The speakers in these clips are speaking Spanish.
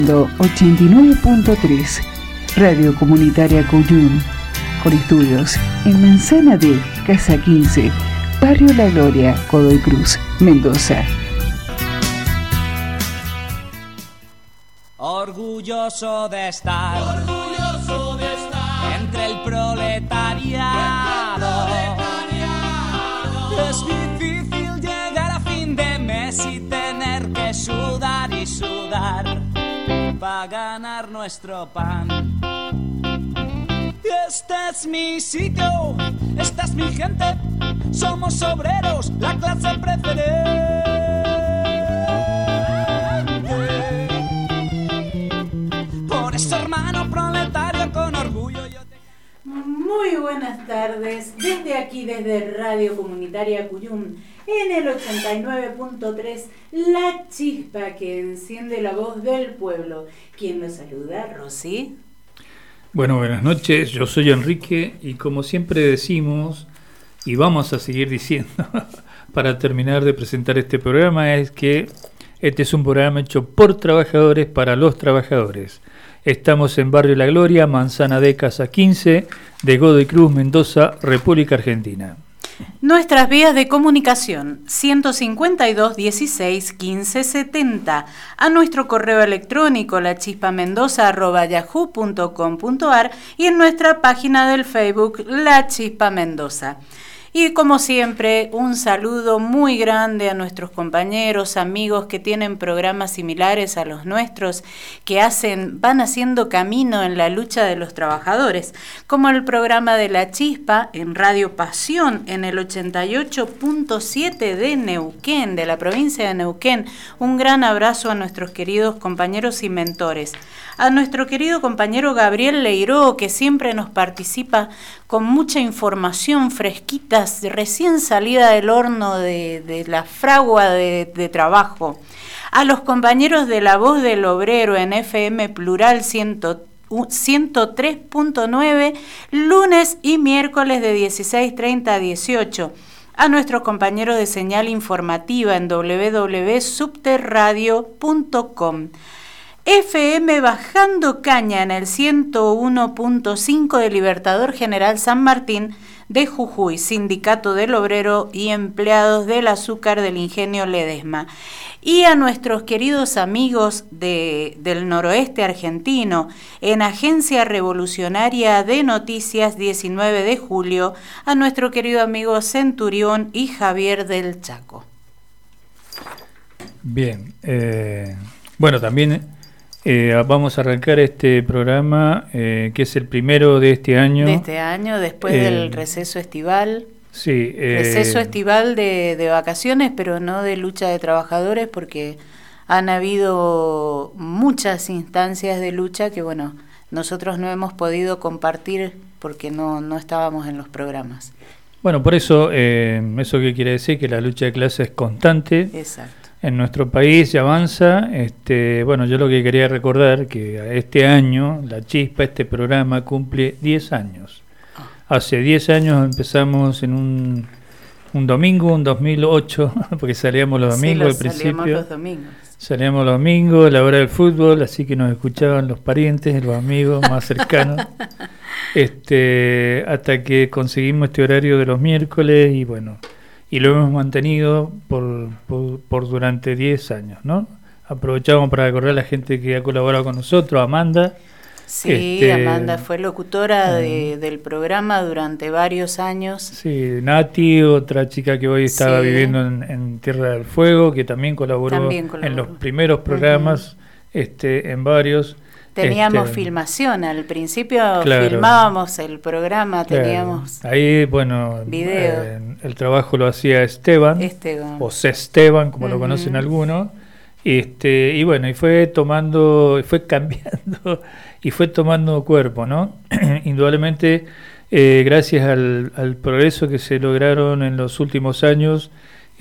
89.3 Radio Comunitaria Cuyum, con estudios en Manzana D, Casa 15, Barrio La Gloria, Godoy Cruz, Mendoza. Orgulloso de estar entre el proletariado. Es difícil llegar a fin de mes y tener que sudar y sudar para ganar nuestro pan. Este es mi sitio, esta es mi gente, somos obreros, la clase preferente. Por eso, hermano proletario, con orgullo yo te... Muy buenas tardes, desde aquí, desde Radio Comunitaria Cuyum, en el 89.3, La Chispa que enciende la voz del pueblo. ¿Quién nos saluda? ¿Rosy? Bueno, buenas noches, yo soy Enrique y como siempre decimos, y vamos a seguir diciendo, para terminar de presentar este programa, es que este es un programa hecho por trabajadores para los trabajadores. Estamos en Barrio La Gloria, Manzana D, Casa 15, de Godoy Cruz, Mendoza, República Argentina. Nuestras vías de comunicación, 152 16 15 70, a nuestro correo electrónico lachispamendoza@yahoo.com.ar y en nuestra página del Facebook La Chispa Mendoza. Y como siempre, un saludo muy grande a nuestros compañeros, amigos que tienen programas similares a los nuestros, que van haciendo camino en la lucha de los trabajadores, como el programa de La Chispa en Radio Pasión en el 88.7 de Neuquén, de la provincia de Neuquén. Un gran abrazo a nuestros queridos compañeros y mentores. A nuestro querido compañero Gabriel Leiró, que siempre nos participa con mucha información fresquita, recién salida del horno de la fragua de trabajo. A los compañeros de La Voz del Obrero en FM Plural 103.9, lunes y miércoles de 16:30 a 18. A nuestros compañeros de señal informativa en www.subterradio.com. FM Bajando Caña en el 101.5 de Libertador General San Martín de Jujuy, Sindicato del Obrero y Empleados del Azúcar del Ingenio Ledesma. Y a nuestros queridos amigos del noroeste argentino, en Agencia Revolucionaria de Noticias 19 de julio, a nuestro querido amigo Centurión y Javier del Chaco. Bien, bueno, también vamos a arrancar este programa que es el primero de este año. De este año, después del receso estival. Sí. Receso estival de vacaciones, pero no de lucha de trabajadores, porque han habido muchas instancias de lucha que, bueno, nosotros no hemos podido compartir porque no estábamos en los programas. Bueno, por eso, ¿eso qué quiere decir? Que la lucha de clase es constante. Exacto. En nuestro país ya avanza. Bueno, yo lo que quería recordar que este año La Chispa, este programa, cumple 10 años. Hace 10 años empezamos en un domingo, un 2008, porque salíamos los domingos al principio. Salíamos los domingos, a la hora del fútbol, así que nos escuchaban los parientes, los amigos más cercanos. Hasta que conseguimos este horario de los miércoles y bueno, y lo hemos mantenido por durante 10 años, ¿no? Aprovechamos para recordar a la gente que ha colaborado con nosotros, Amanda. Sí, Amanda fue locutora del programa durante varios años. Sí, Nati, otra chica que hoy estaba viviendo en Tierra del Fuego, que también colaboró en los primeros programas, en varios. Teníamos filmación, al principio filmábamos el programa, teníamos ahí, bueno, video. El trabajo lo hacía Esteban. O Esteban, como lo conocen algunos. Y bueno, y fue cambiando y fue tomando cuerpo, ¿no? Indudablemente, gracias al progreso que se lograron en los últimos años,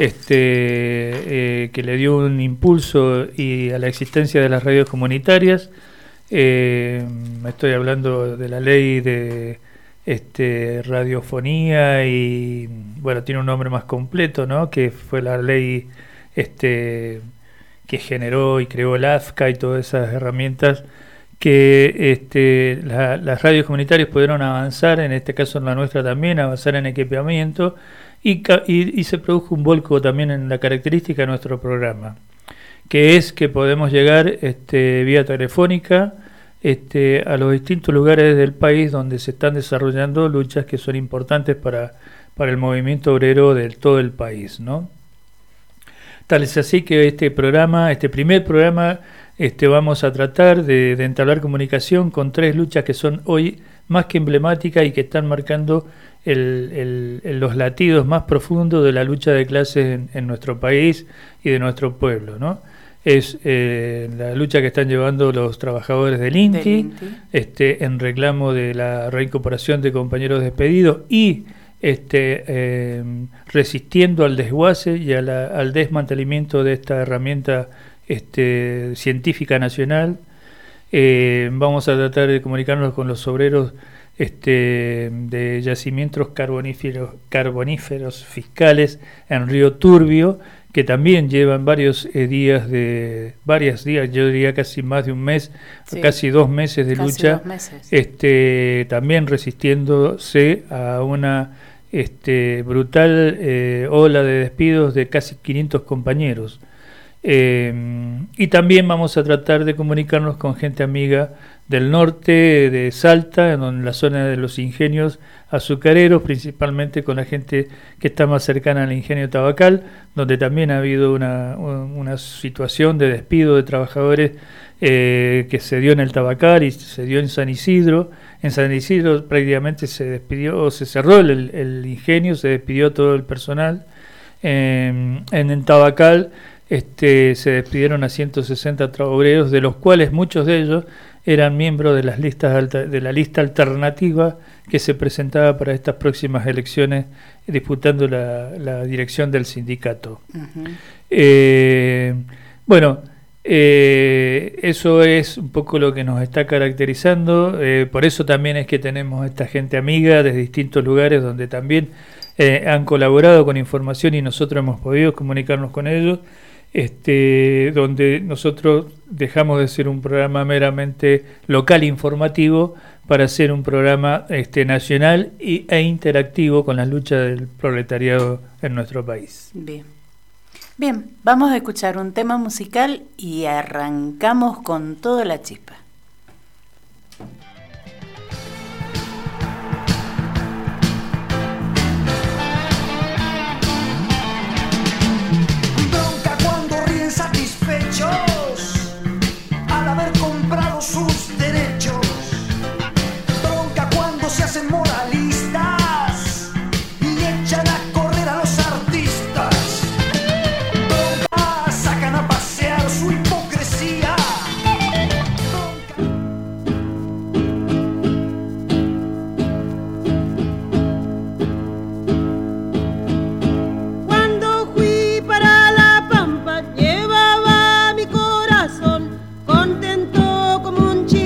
que le dio un impulso y a la existencia de las radios comunitarias. Estoy hablando de la ley de radiofonía y bueno, tiene un nombre más completo, ¿no? Que fue la ley que que generó y creó el AFCA y todas esas herramientas que las radios comunitarias pudieron avanzar, en este caso en la nuestra también, avanzar en equipamiento y se produjo un volco también en la característica de nuestro programa, que es que podemos llegar vía telefónica a los distintos lugares del país donde se están desarrollando luchas que son importantes para el movimiento obrero de todo el país, ¿no? Tal es así que este primer programa, vamos a tratar de entablar comunicación con 3 luchas que son hoy más que emblemáticas y que están marcando los latidos más profundos de la lucha de clases en nuestro país y de nuestro pueblo, ¿no? Es la lucha que están llevando los trabajadores del INTI, en reclamo de la reincorporación de compañeros despedidos y resistiendo al desguace y al desmantelamiento de esta herramienta científica nacional. Vamos a tratar de comunicarnos con los obreros de yacimientos carboníferos fiscales en Río Turbio, que también llevan varios días, yo diría casi más de un mes, sí, casi 2 meses de lucha, también resistiéndose a una brutal ola de despidos de casi 500 compañeros. Y también vamos a tratar de comunicarnos con gente amiga del norte de Salta, en la zona de los ingenios azucareros, principalmente con la gente que está más cercana al ingenio tabacal, donde también ha habido una situación de despido de trabajadores que se dio en el tabacal y se dio en San Isidro. En San Isidro prácticamente se despidió, se cerró el ingenio, se despidió todo el personal. En el tabacal se despidieron a 160 obreros, de los cuales muchos de ellos eran miembros de la lista alternativa que se presentaba para estas próximas elecciones, disputando la dirección del sindicato. Uh-huh. Eso es un poco lo que nos está caracterizando, por eso también es que tenemos esta gente amiga de distintos lugares donde también han colaborado con información y nosotros hemos podido comunicarnos con ellos, donde nosotros dejamos de ser un programa meramente local informativo para ser un programa nacional e interactivo con las luchas del proletariado en nuestro país. Bien, vamos a escuchar un tema musical y arrancamos con toda la chispa. Al haber comprado sus derechos, bronca cuando se hacen moralistas y echan a correr a los artistas, bronca sacan a pasear su hipocresía, Cuando fui para La Pampa llevaba mi corazón contento como un chico.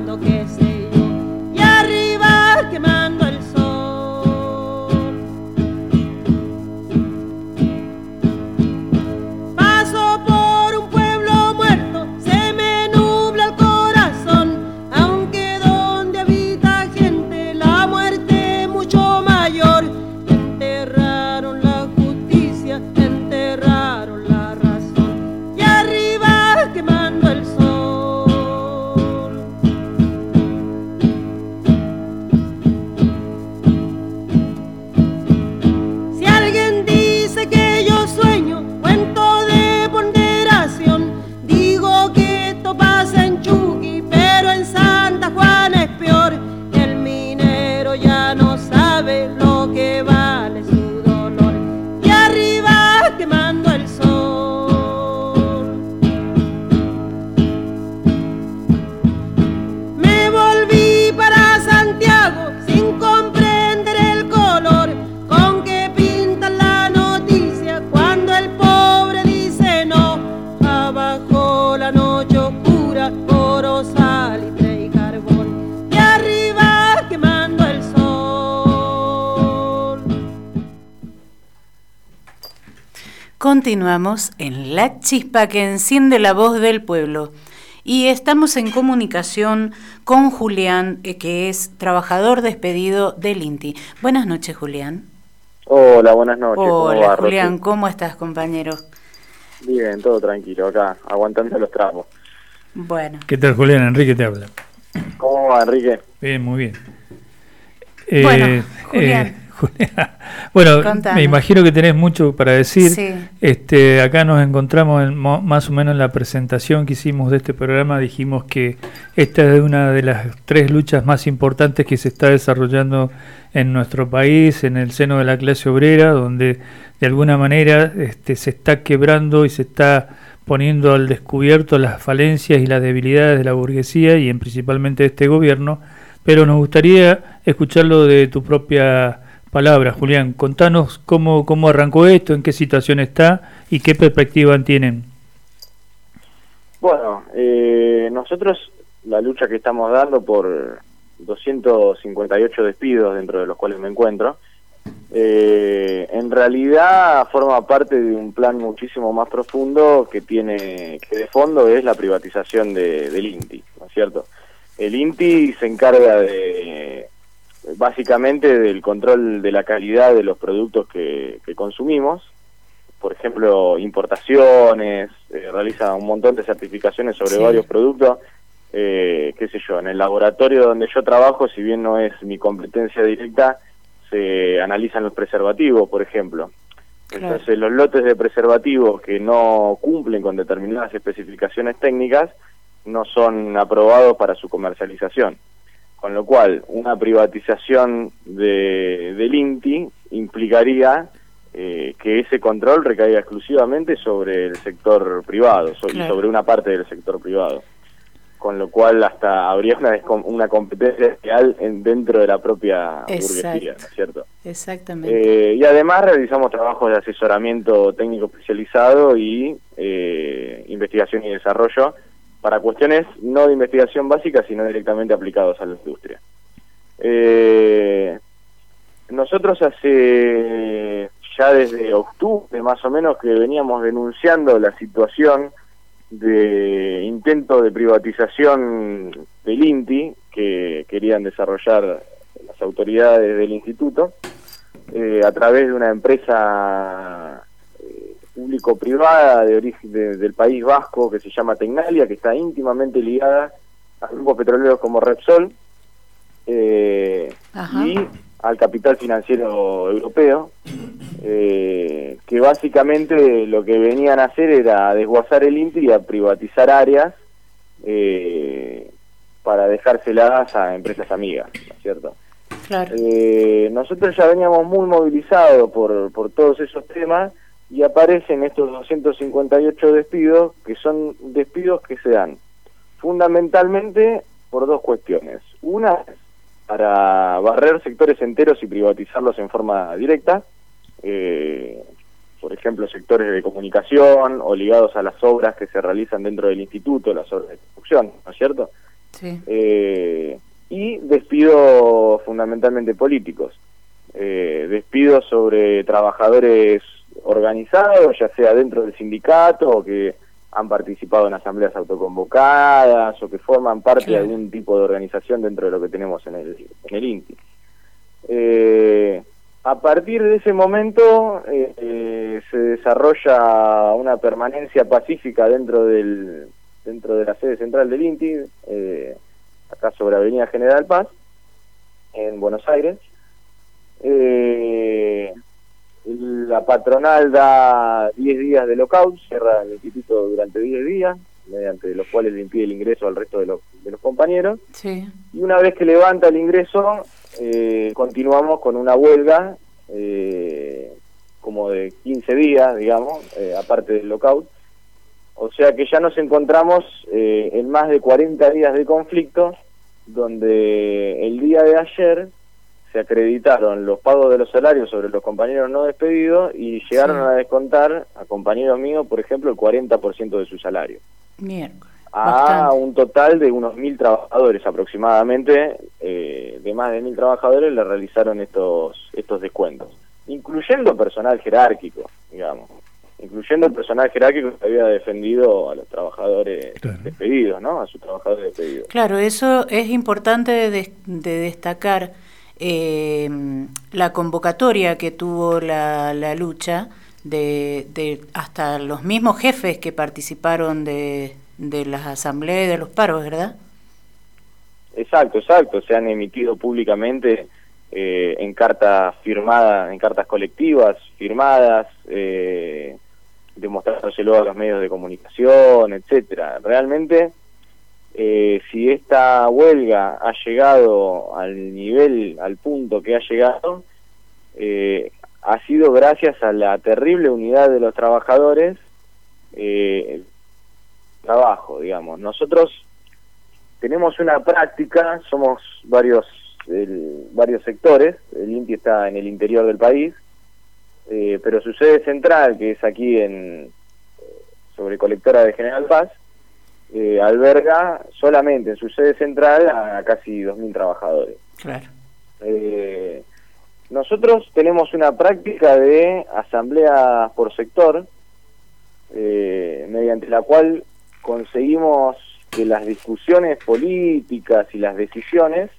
quemando, qué sé yo, y arriba quemando el sol. Paso por un pueblo muerto, se me nubla el corazón, aunque donde habita gente la muerte es mucho mayor. Enterraron la justicia, enterraron la razón, y arriba quemando el sol. Si alguien dice que yo sueño, cuento de ponderación, digo que esto pasa en Chuqui, pero en Santa Juana es peor. El minero ya no sabe lo que vale su dolor, y arriba quemando el sol. Me volví para Santiago sin comprender el color con que pintan la noticia cuando el pobre dice no. Abajo la noche oscura, oro, salitre y carbón, y arriba quemando el sol. Continuamos en La Chispa que enciende la voz del pueblo y estamos en comunicación con Julián, que es trabajador despedido del INTI. Buenas noches, Julián. Hola, buenas noches. ¿Cómo Hola, va, Julián, Rosy? ¿cómo estás, compañero? Bien, todo tranquilo acá, aguantando los trapos. Bueno, ¿Qué tal, Julián? Enrique te habla. ¿Cómo va, Enrique? Bien, muy bien. Bueno, Julián. Julián, bueno, Contanos. me imagino que tenés mucho para decir. Sí. Acá nos encontramos más o menos en la presentación que hicimos de este programa. Dijimos que esta es una de las 3 luchas más importantes que se está desarrollando en nuestro país, en el seno de la clase obrera, donde de alguna manera se está quebrando y se está poniendo al descubierto las falencias y las debilidades de la burguesía y principalmente de este gobierno. Pero nos gustaría escucharlo de tu propia palabra, Julián. Contanos cómo arrancó esto, en qué situación está y qué perspectiva tienen. Bueno, nosotros la lucha que estamos dando por 258 despidos, dentro de los cuales me encuentro, en realidad forma parte de un plan muchísimo más profundo que de fondo es la privatización del INTI, ¿no es cierto? El INTI se encarga básicamente del control de la calidad de los productos que consumimos. Por ejemplo, importaciones, realiza un montón de certificaciones sobre varios productos, qué sé yo, en el laboratorio donde yo trabajo, si bien no es mi competencia directa, se analizan los preservativos, por ejemplo. Claro. Entonces, los lotes de preservativos que no cumplen con determinadas especificaciones técnicas no son aprobados para su comercialización. Con lo cual, una privatización del INTI implicaría que ese control recaiga exclusivamente sobre el sector privado, y sobre una parte del sector privado. Con lo cual, hasta habría una competencia real dentro de la propia burguesía, ¿no es cierto? Exactamente. Y además realizamos trabajos de asesoramiento técnico especializado y investigación y desarrollo para cuestiones no de investigación básica, sino directamente aplicados a la industria. Nosotros ya desde octubre más o menos que veníamos denunciando la situación de intento de privatización del INTI que querían desarrollar las autoridades del instituto a través de una empresa público-privada de origen del País Vasco que se llama Tecnalia, que está íntimamente ligada a grupos petroleros como Repsol y al capital financiero europeo, que básicamente lo que venían a hacer era desguazar el INTI y a privatizar áreas para dejárselas a empresas amigas, ¿no es cierto? Claro. Nosotros ya veníamos muy movilizados por todos esos temas y aparecen estos 258 despidos, que son despidos que se dan fundamentalmente por 2 cuestiones. Una, para barrer sectores enteros y privatizarlos en forma directa, por ejemplo, sectores de comunicación o ligados a las obras que se realizan dentro del instituto, las obras de construcción, ¿no es cierto? Sí. Y despidos fundamentalmente políticos. Despidos sobre trabajadores organizados, ya sea dentro del sindicato o que han participado en asambleas autoconvocadas o que forman parte de algún tipo de organización dentro de lo que tenemos en el INTI. A partir de ese momento se desarrolla una permanencia pacífica dentro de la sede central del INTI, acá sobre Avenida General Paz, en Buenos Aires. La patronal da 10 días de lockout, cierra el instituto durante 10 días, mediante los cuales le impide el ingreso al resto de los compañeros. Sí. Y una vez que levanta el ingreso, continuamos con una huelga como de 15 días, digamos, aparte del lockout. O sea que ya nos encontramos en más de 40 días de conflicto, donde el día de ayer se acreditaron los pagos de los salarios sobre los compañeros no despedidos y llegaron a descontar a compañeros míos, por ejemplo, el 40% de su salario. Miércoles. A un total de unos 1.000 trabajadores aproximadamente, de más de 1.000 trabajadores le realizaron estos descuentos, incluyendo personal jerárquico, digamos, incluyendo el personal jerárquico que había defendido a los trabajadores despedidos, ¿no? A sus trabajadores despedidos. Claro, eso es importante de destacar. La convocatoria que tuvo la lucha de hasta los mismos jefes que participaron de las asambleas y de los paros, ¿verdad? Exacto, se han emitido públicamente en cartas firmadas, en cartas colectivas firmadas, demostrándoselo a los medios de comunicación, etcétera. Realmente, si esta huelga ha llegado al punto que ha llegado, ha sido gracias a la terrible unidad de los trabajadores, trabajo, digamos. Nosotros tenemos una práctica, somos varios sectores, el INTI está en el interior del país, pero su sede central, que es aquí sobre Colectora de General Paz, alberga solamente en su sede central a casi 2.000 trabajadores. Claro. Nosotros tenemos una práctica de asamblea por sector, mediante la cual conseguimos que las discusiones políticas y las decisiones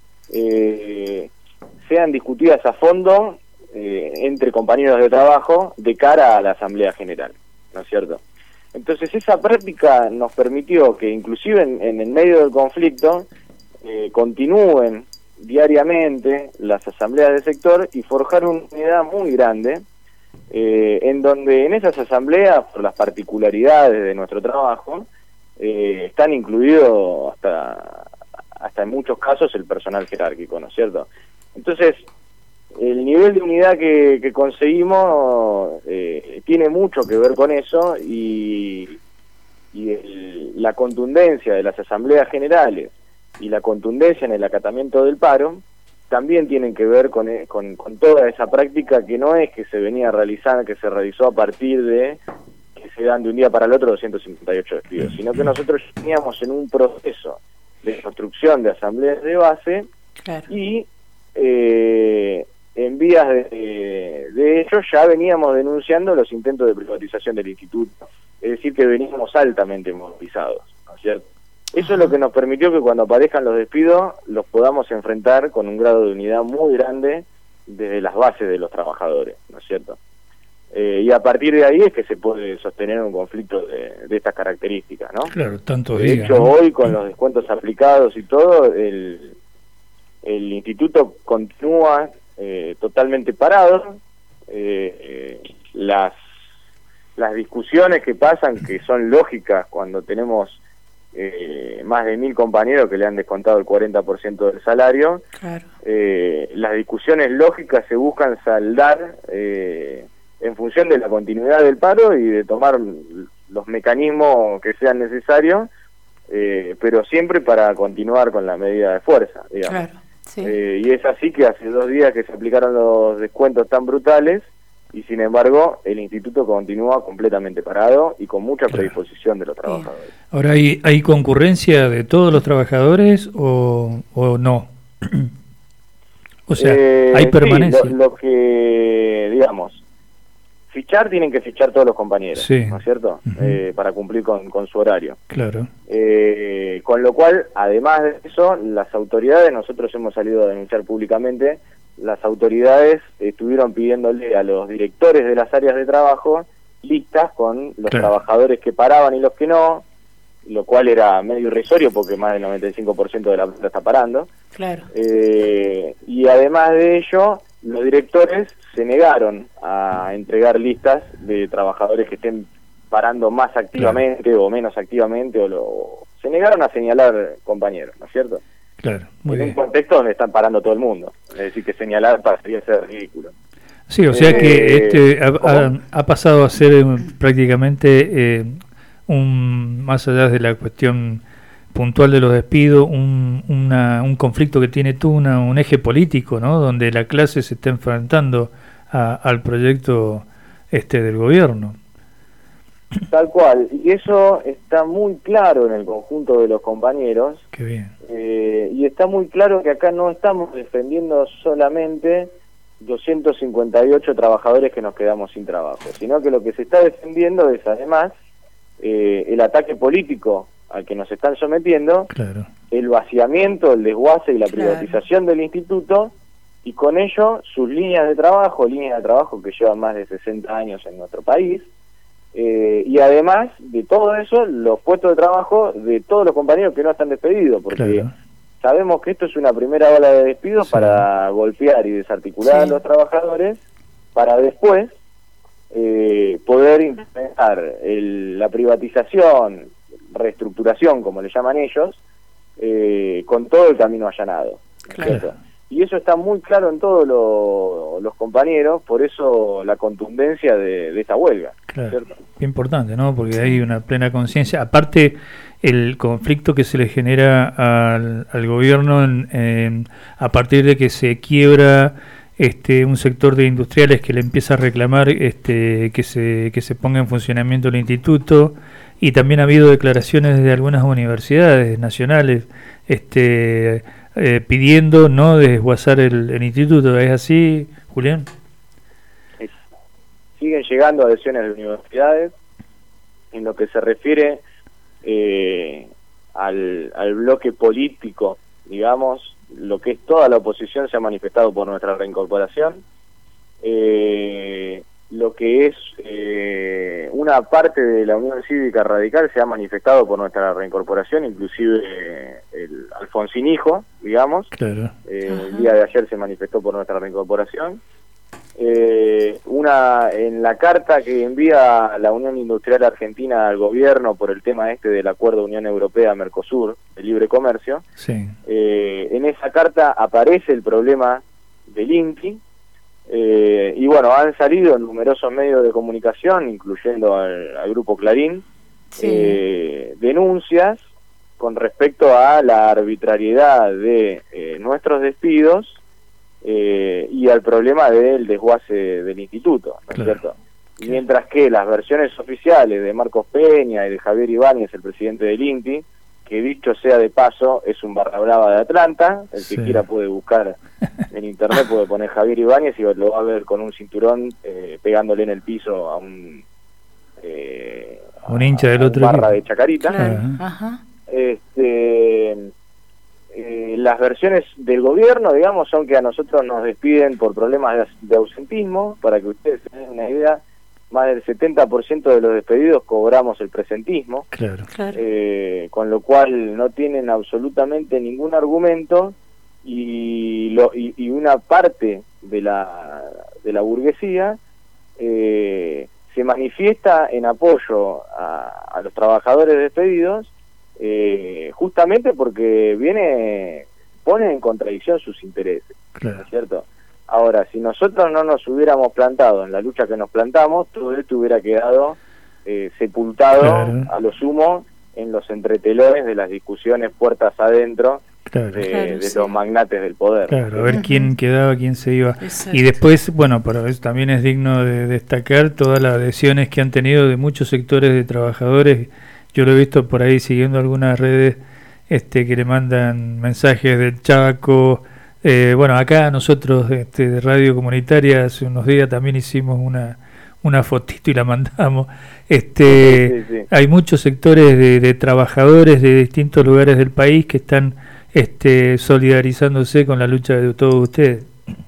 sean discutidas a fondo entre compañeros de trabajo de cara a la asamblea general, ¿no es cierto? Entonces esa práctica nos permitió que inclusive en el medio del conflicto continúen diariamente las asambleas de sector y forjar una unidad muy grande, en donde en esas asambleas, por las particularidades de nuestro trabajo, están incluidos hasta en muchos casos el personal jerárquico, ¿no es cierto? Entonces, el nivel de unidad que conseguimos tiene mucho que ver con eso y la contundencia de las asambleas generales y la contundencia en el acatamiento del paro también tienen que ver con toda esa práctica que no es que se venía realizando, que se realizó a partir de que se dan de un día para el otro 258 despidos, sino que nosotros veníamos en un proceso de construcción de asambleas de base. Claro. Y en vías de hecho ya veníamos denunciando los intentos de privatización del instituto, es decir que veníamos altamente movilizados, ¿no es cierto? Eso es lo que nos permitió que cuando aparezcan los despidos los podamos enfrentar con un grado de unidad muy grande desde las bases de los trabajadores, ¿no es cierto? Y a partir de ahí es que se puede sostener un conflicto de estas características, ¿no? Claro, tanto de hecho, ¿no? Hoy con los descuentos aplicados y todo, el instituto continúa totalmente parado. Las discusiones que pasan, que son lógicas cuando tenemos más de 1.000 compañeros que le han descontado el 40% del salario, claro. Las discusiones lógicas se buscan saldar en función de la continuidad del paro y de tomar los mecanismos que sean necesarios, pero siempre para continuar con la medida de fuerza, digamos. Claro, sí. Y es así que hace 2 días que se aplicaron los descuentos tan brutales, y sin embargo el instituto continúa completamente parado y con mucha predisposición de los trabajadores. Ahora, ¿hay concurrencia de todos los trabajadores o no? O sea, ¿hay permanencia? Sí, lo que, digamos, tienen que fichar todos los compañeros, sí. ¿no es cierto? Para cumplir con su horario. Claro. Con lo cual, además de eso, las autoridades, nosotros hemos salido a denunciar públicamente, las autoridades estuvieron pidiéndole a los directores de las áreas de trabajo listas con los trabajadores que paraban y los que no, lo cual era medio irrisorio porque más del 95% de la planta está parando. Claro. Y además de ello, los directores se negaron a entregar listas de trabajadores que estén parando más activamente o menos activamente, se negaron a señalar compañeros, ¿no es cierto? Claro, muy en bien. un contexto donde están parando todo el mundo, es decir, que señalar pasaría a ser ridículo. Sí, o sea que ha pasado a ser prácticamente más allá de la cuestión puntual de los despidos, un conflicto que tiene tú un eje político, ¿no? Donde la clase se está enfrentando al proyecto del gobierno. Tal cual, y eso está muy claro en el conjunto de los compañeros. Qué bien. Y está muy claro que acá no estamos defendiendo solamente 258 trabajadores que nos quedamos sin trabajo, sino que lo que se está defendiendo es además el ataque político al que nos están sometiendo, claro. El vaciamiento, el desguace y la privatización del instituto, y con ello sus líneas de trabajo que llevan más de 60 años en nuestro país, y además de todo eso, los puestos de trabajo de todos los compañeros que no están despedidos, porque sabemos que esto es una primera ola de despidos para golpear y desarticular a los trabajadores, para después poder implementar la privatización, reestructuración, como le llaman ellos, con todo el camino allanado. Claro. Y eso está muy claro en todos los compañeros, por eso la contundencia de esta huelga. Claro, ¿cierto? Qué importante, ¿no? Porque hay una plena conciencia. Aparte, el conflicto que se le genera al gobierno a partir de que se quiebra un sector de industriales que le empieza a reclamar que se ponga en funcionamiento el instituto, y también ha habido declaraciones de algunas universidades nacionales pidiendo no desguazar el instituto. ¿Es así, Julián? Siguen llegando adhesiones de universidades. En lo que se refiere al bloque político, digamos, lo que es toda la oposición se ha manifestado por nuestra reincorporación. Lo que es una parte de la Unión Cívica Radical se ha manifestado por nuestra reincorporación, inclusive el Alfonsín Hijo, digamos. Claro. El día de ayer se manifestó por nuestra reincorporación. En la carta que envía la Unión Industrial Argentina al gobierno por el tema del acuerdo Unión Europea-Mercosur de libre comercio, en esa carta aparece el problema del INTI, y bueno, han salido en numerosos medios de comunicación, incluyendo al grupo Clarín, denuncias con respecto a la arbitrariedad de nuestros despidos y al problema del desguace del instituto, ¿no es cierto? Mientras que las versiones oficiales de Marcos Peña y de Javier Ibáñez, el presidente del INTI, que dicho sea de paso, es un barra brava de Atlanta, el que quiera puede buscar en internet, puede poner Javier Ibáñez y lo va a ver con un cinturón pegándole en el piso a un hincha del otro barra equipo de Chacarita. Ajá. Las versiones del gobierno, digamos, son que a nosotros nos despiden por problemas de ausentismo. Para que ustedes tengan una idea, más del 70% de los despedidos cobramos el presentismo, con lo cual no tienen absolutamente ningún argumento, y una parte de la burguesía se manifiesta en apoyo a los trabajadores despedidos, justamente porque pone en contradicción sus intereses, ¿no es cierto? Ahora, si nosotros no nos hubiéramos plantado en la lucha que nos plantamos, todo esto hubiera quedado sepultado a lo sumo en los entretelones de las discusiones puertas adentro de los magnates del poder. Claro, a ver quién quedaba, quién se iba. Exacto. Y después, bueno, pero eso también es digno de destacar todas las adhesiones que han tenido de muchos sectores de trabajadores. Yo lo he visto por ahí siguiendo algunas redes que le mandan mensajes del Chaco. Bueno, acá nosotros de Radio Comunitaria hace unos días también hicimos una fotito y la mandamos. Sí. Hay muchos sectores de trabajadores de distintos lugares del país que están solidarizándose con la lucha de todos ustedes.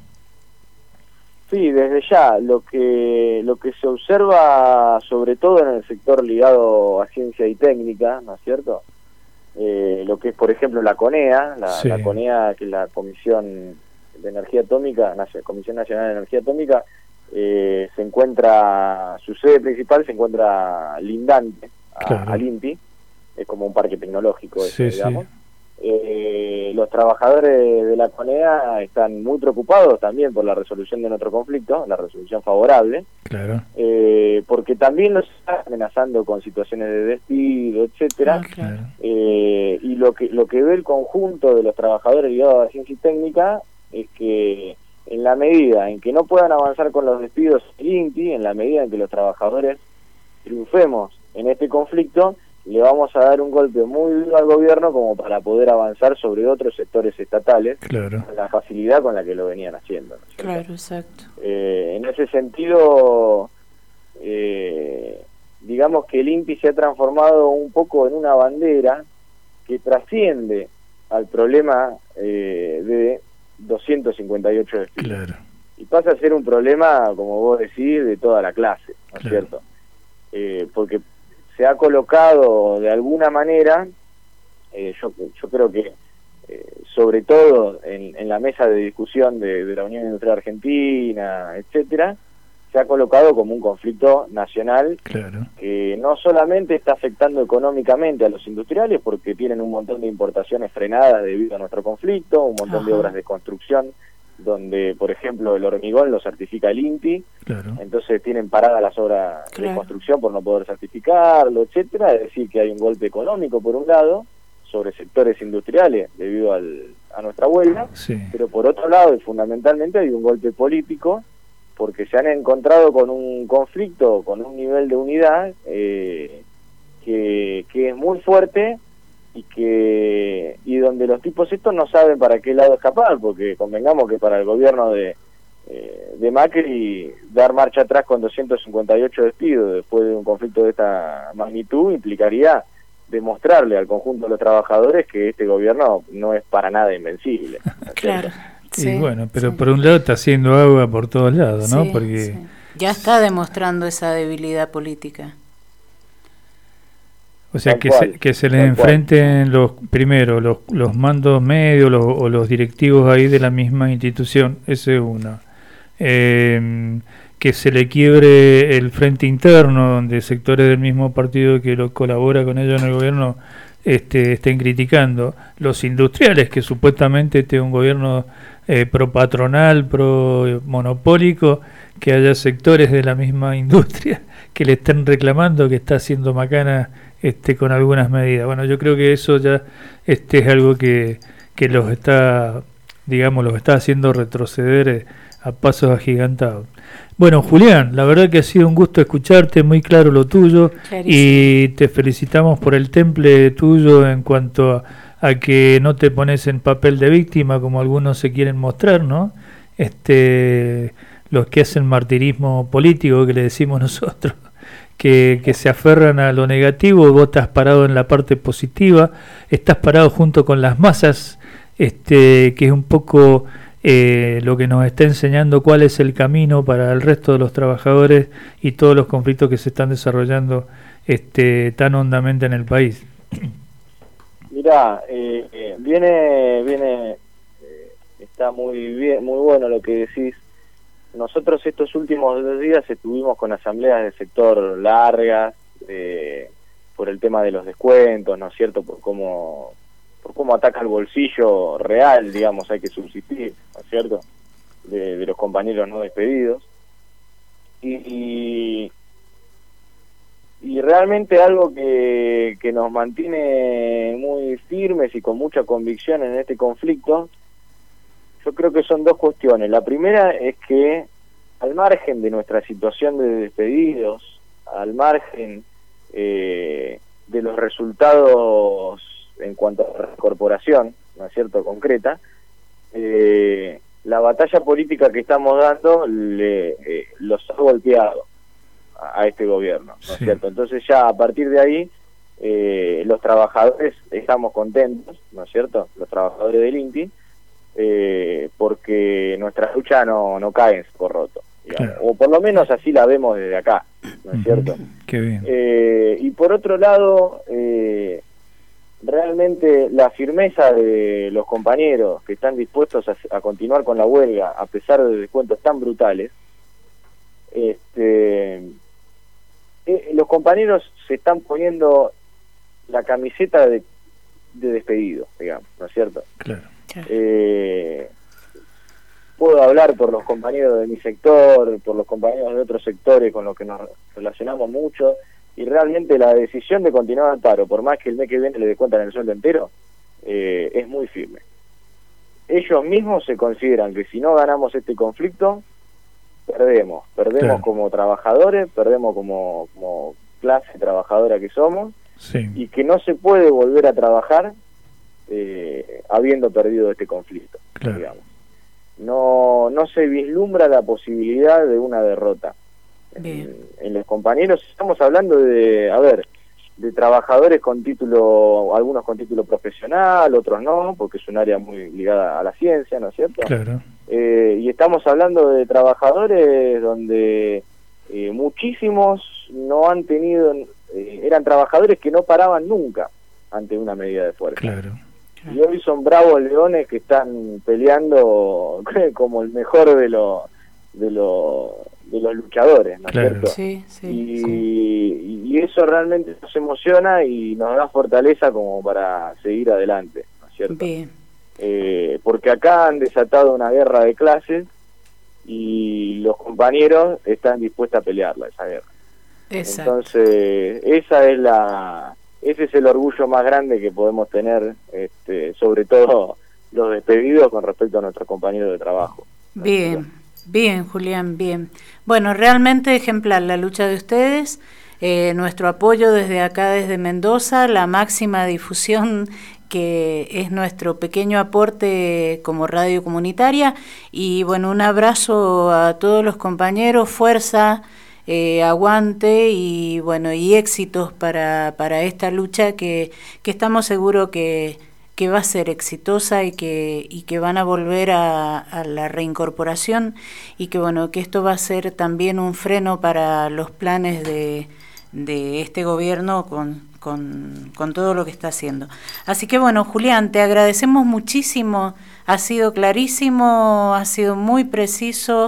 Sí, desde ya, lo que se observa sobre todo en el sector ligado a ciencia y técnica, ¿no es cierto? Lo que es, por ejemplo, la CONEA, la CONEA, que es la Comisión de Energía Atómica, Comisión Nacional de Energía Atómica, se encuentra, su sede principal se encuentra lindante al INPI, es como un parque tecnológico, digamos. Los trabajadores de la CONEA están muy preocupados también por la resolución de nuestro conflicto, la resolución favorable, porque también nos están amenazando con situaciones de despido, etcétera. Y lo que ve el conjunto de los trabajadores ligados a la ciencia y técnica es que en la medida en que no puedan avanzar con los despidos del INPI, en la medida en que los trabajadores triunfemos en este conflicto, le vamos a dar un golpe muy duro al gobierno como para poder avanzar sobre otros sectores estatales, con la facilidad con la que lo venían haciendo, ¿no? Claro, exacto. En ese sentido, digamos que el INPI se ha transformado un poco en una bandera que trasciende al problema de 258 despidos. Y pasa a ser un problema, como vos decís, de toda la clase, ¿no es cierto? Porque se ha colocado de alguna manera, yo creo que sobre todo en la mesa de discusión de la Unión Industrial Argentina, etcétera, se ha colocado como un conflicto nacional que no solamente está afectando económicamente a los industriales porque tienen un montón de importaciones frenadas debido a nuestro conflicto, un montón de obras de construcción donde, por ejemplo, el hormigón lo certifica el INPI, entonces tienen paradas las obras de construcción por no poder certificarlo, etcétera. Es decir, que hay un golpe económico por un lado sobre sectores industriales debido a nuestra huelga, pero por otro lado y fundamentalmente hay un golpe político porque se han encontrado con un conflicto, con un nivel de unidad que es muy fuerte y donde los tipos estos no saben para qué lado escapar, porque convengamos que para el gobierno de Macri dar marcha atrás con 258 despidos después de un conflicto de esta magnitud implicaría demostrarle al conjunto de los trabajadores que este gobierno no es para nada invencible. Claro. Y bueno, pero por un lado está haciendo agua por todos lados, ¿no? Porque ya está demostrando esa debilidad política. O sea, que se les enfrenten los mandos medios o los directivos ahí de la misma institución, ese es uno. Que se le quiebre el frente interno, donde sectores del mismo partido que lo colabora con ellos en el gobierno estén criticando. Los industriales, que supuestamente este es un gobierno pro patronal, pro monopólico, que haya sectores de la misma industria que le estén reclamando que está haciendo macana con algunas medidas. Bueno, yo creo que eso ya es algo que los está haciendo retroceder a pasos agigantados. Bueno, Julián, la verdad que ha sido un gusto escucharte, muy claro lo tuyo. Clarísimo. Y te felicitamos por el temple tuyo en cuanto a que no te pones en papel de víctima como algunos se quieren mostrar, ¿no? Los que hacen martirismo político, que le decimos nosotros, que se aferran a lo negativo. Vos estás parado en la parte positiva, estás parado junto con las masas, que es un poco lo que nos está enseñando cuál es el camino para el resto de los trabajadores y todos los conflictos que se están desarrollando tan hondamente en el país. Mirá, está muy bien, muy bueno lo que decís. Nosotros estos últimos 2 días estuvimos con asambleas del sector largas, por el tema de los descuentos, ¿no es cierto?, por cómo ataca el bolsillo real, digamos, hay que subsistir, ¿no es cierto?, de los compañeros no despedidos. Y Y realmente algo que nos mantiene muy firmes y con mucha convicción en este conflicto, yo creo que son dos cuestiones. La primera es que, al margen de nuestra situación de despedidos, al margen de los resultados en cuanto a la corporación, ¿no es cierto?, concreta, la batalla política que estamos dando los ha golpeado a este gobierno, ¿no es cierto? Entonces ya a partir de ahí los trabajadores estamos contentos, ¿no es cierto?, los trabajadores del INTI, porque nuestra lucha no cae en saco roto, digamos, o por lo menos así la vemos desde acá, ¿no es cierto? Qué bien. Y por otro lado, realmente la firmeza de los compañeros que están dispuestos a continuar con la huelga a pesar de descuentos tan brutales, los compañeros se están poniendo la camiseta de despedido, digamos, ¿no es cierto? Claro. Puedo hablar por los compañeros de mi sector, por los compañeros de otros sectores con los que nos relacionamos mucho, y realmente la decisión de continuar al paro, por más que el mes que viene le descuentan el sueldo entero, es muy firme. Ellos mismos se consideran que si no ganamos este conflicto, perdemos claro, como trabajadores, perdemos como clase trabajadora que somos, sí, y que no se puede volver a trabajar habiendo perdido este conflicto, claro, digamos. No se vislumbra la posibilidad de una derrota. En los compañeros estamos hablando de trabajadores con título, algunos con título profesional, otros no, porque es un área muy ligada a la ciencia, ¿no es cierto? Claro. Y estamos hablando de trabajadores donde muchísimos no han tenido, eran trabajadores que no paraban nunca ante una medida de fuerza. Claro. Y hoy son bravos leones que están peleando como el mejor de los luchadores, ¿no es cierto? Sí, sí, y eso realmente nos emociona y nos da fortaleza como para seguir adelante, ¿no es cierto? Bien. Porque acá han desatado una guerra de clases y los compañeros están dispuestos a pelearla, esa guerra. Exacto. Entonces, ese es el orgullo más grande que podemos tener, sobre todo los despedidos con respecto a nuestros compañeros de trabajo. Bien, bien, Julián, bien. Bueno, realmente ejemplar la lucha de ustedes, nuestro apoyo desde acá, desde Mendoza, la máxima difusión que es nuestro pequeño aporte como radio comunitaria, y bueno, un abrazo a todos los compañeros, fuerza, aguante y bueno, y éxitos para esta lucha que estamos seguros que va a ser exitosa y que van a volver a la reincorporación, y que bueno, que esto va a ser también un freno para los planes de este gobierno con todo lo que está haciendo. Así que bueno, Julián, te agradecemos muchísimo, ha sido clarísimo, ha sido muy preciso,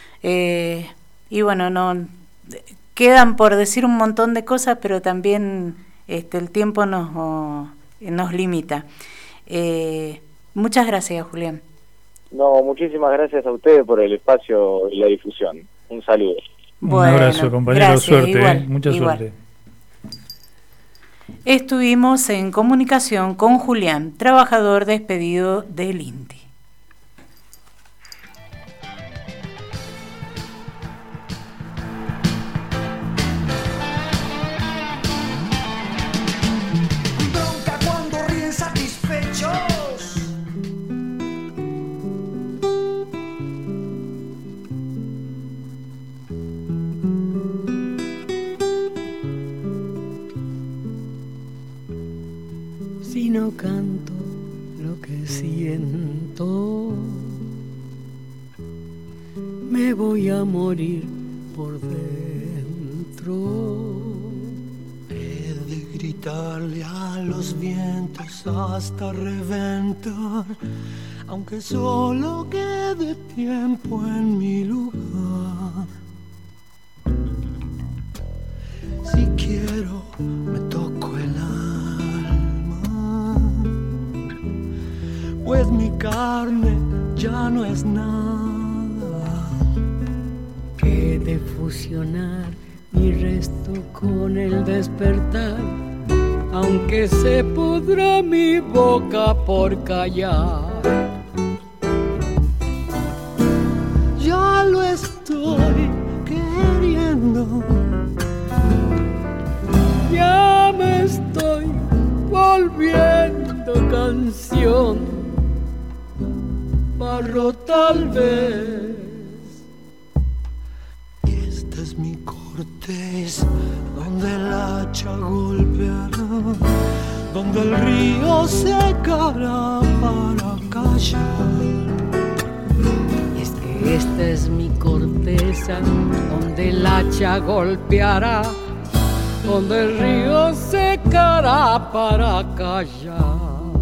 y bueno, quedan por decir un montón de cosas, pero también el tiempo nos limita. Muchas gracias, Julián. No, muchísimas gracias a ustedes por el espacio y la difusión. Un saludo. Un abrazo, compañero, gracias, suerte, igual, mucha igual. Suerte. Estuvimos en comunicación con Julián, trabajador despedido del INTI. Bronca cuando ríen satisfechos. Si no canto lo que siento, me voy a morir por dentro. He de gritarle a los vientos hasta reventar, aunque solo quede tiempo en mi lugar. Si quiero, me toco el alma, pues mi carne ya no es nada. He de fusionar mi resto con el despertar, aunque se pudra mi boca por callar. Ya lo estoy queriendo, ya me estoy volviendo canción, barro tal vez. Esta es mi corteza, donde el hacha golpeará, donde el río secará para callar. Es que esta es mi corteza, donde el hacha golpeará, donde el río secará para callar.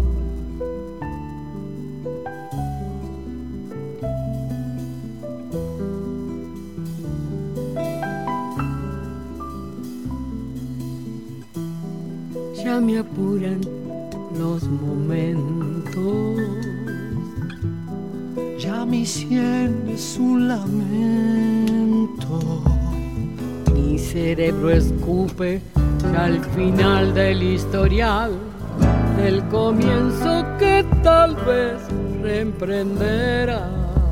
Ya me apuran los momentos, ya mi sien es un lamento. Mi cerebro escupe ya al final del historial, del comienzo que tal vez reemprenderá.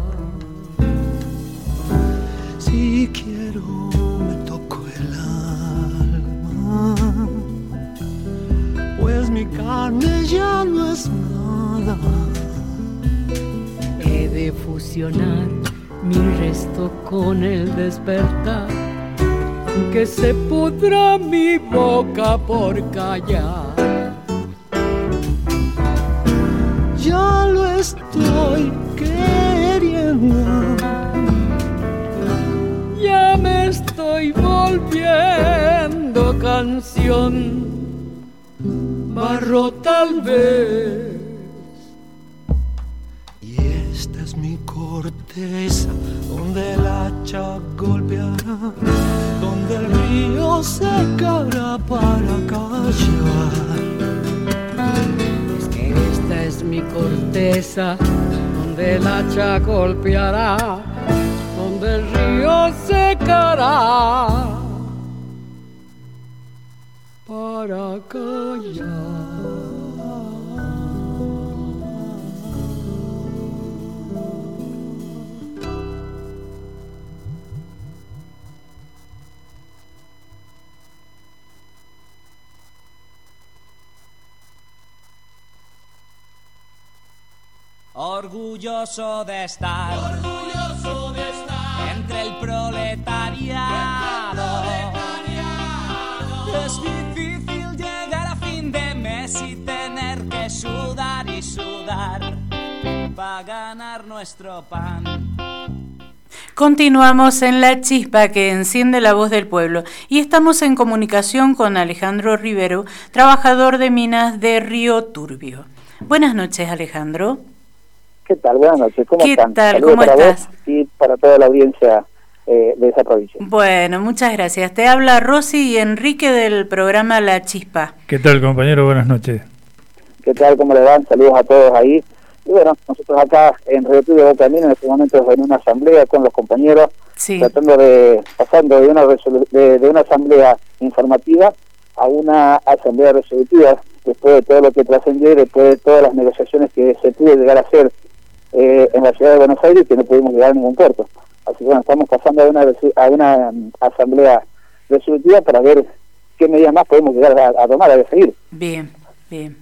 Si quiero me toco el alma, pues mi carne ya no es nada. He de fusionar mi resto con el despertar, que se pudra mi boca por callar. Ya lo estoy queriendo, ya me estoy volviendo canción, barro tal vez. Y esta es mi corteza, donde el hacha golpeará, donde el río secará para callar. Es que esta es mi corteza, donde el hacha golpeará, donde el río secará para callar. Orgulloso de estar entre el proletariado. Es difícil llegar a fin de mes y tener que sudar y sudar para ganar nuestro pan. Continuamos en La Chispa que enciende la voz del pueblo y estamos en comunicación con Alejandro Rivero, trabajador de minas de Río Turbio. Buenas noches, Alejandro. ¿Qué tal? Buenas noches. ¿Cómo están? ¿Qué tal? Saludos ¿Cómo para estás? vos y para toda la audiencia de esa provincia. Bueno, muchas gracias. Te habla Rosy y Enrique del programa La Chispa. ¿Qué tal, compañero? Buenas noches. ¿Qué tal? ¿Cómo le van? Saludos a todos ahí. Y bueno, nosotros acá en Río Turbio Boca Mina en este momento en una asamblea con los compañeros, Sí. pasando de una asamblea informativa a una asamblea resolutiva, después de todo lo que trascendió y después de todas las negociaciones que se pudo llegar a hacer en la ciudad de Buenos Aires, que no pudimos llegar a ningún puerto. Así que bueno, estamos pasando a una asamblea resolutiva para ver qué medidas más podemos llegar a tomar, a seguir. Bien, bien.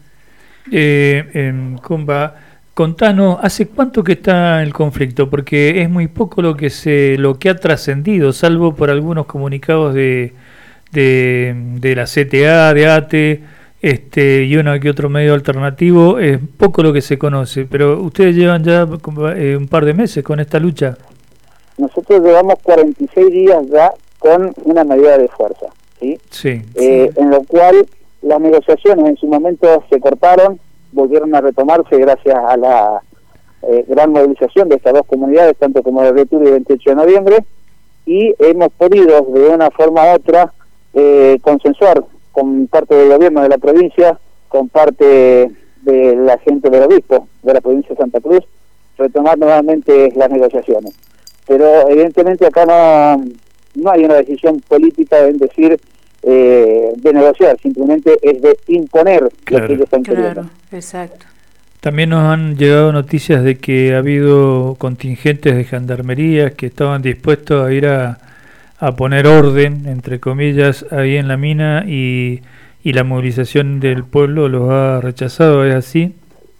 Comba, contanos, ¿hace cuánto que está el conflicto? Porque es muy poco lo que ha trascendido, salvo por algunos comunicados de la CTA, de ATE, y uno que otro medio alternativo. Es poco lo que se conoce, pero ustedes llevan ya un par de meses con esta lucha. Nosotros llevamos 46 días ya con una medida de fuerza, ¿sí? Sí. En lo cual las negociaciones en su momento se cortaron, volvieron a retomarse gracias a la gran movilización de estas dos comunidades, tanto como de Río Turbio el 28 de noviembre, y hemos podido de una forma u otra consensuar con parte del gobierno de la provincia, con parte de la gente del obispo de la provincia de Santa Cruz, retomar nuevamente las negociaciones. Pero evidentemente acá no hay una decisión política en decir de negociar, simplemente es de imponer lo que ellos están queriendo. Claro, exacto. También nos han llegado noticias de que ha habido contingentes de gendarmería que estaban dispuestos a ir a poner orden, entre comillas, ahí en la mina y la movilización del pueblo los ha rechazado, ¿es así?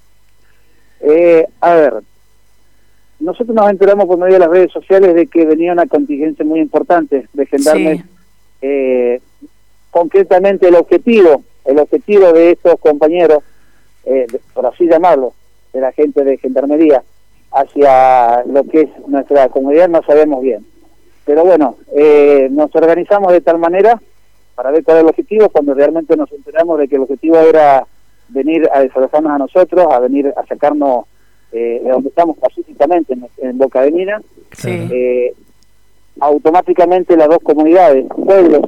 A ver, nosotros nos enteramos por medio de las redes sociales de que venía una contingencia muy importante de gendarmes. Concretamente el objetivo de estos compañeros, por así llamarlo, de la gente de gendarmería, hacia lo que es nuestra comunidad no sabemos bien. Pero bueno, nos organizamos de tal manera para ver cuál es el objetivo, cuando realmente nos enteramos de que el objetivo era venir a desalojarnos a nosotros, a venir a sacarnos de donde estamos pacíficamente, en Boca de Mina. Automáticamente las dos comunidades, pueblos,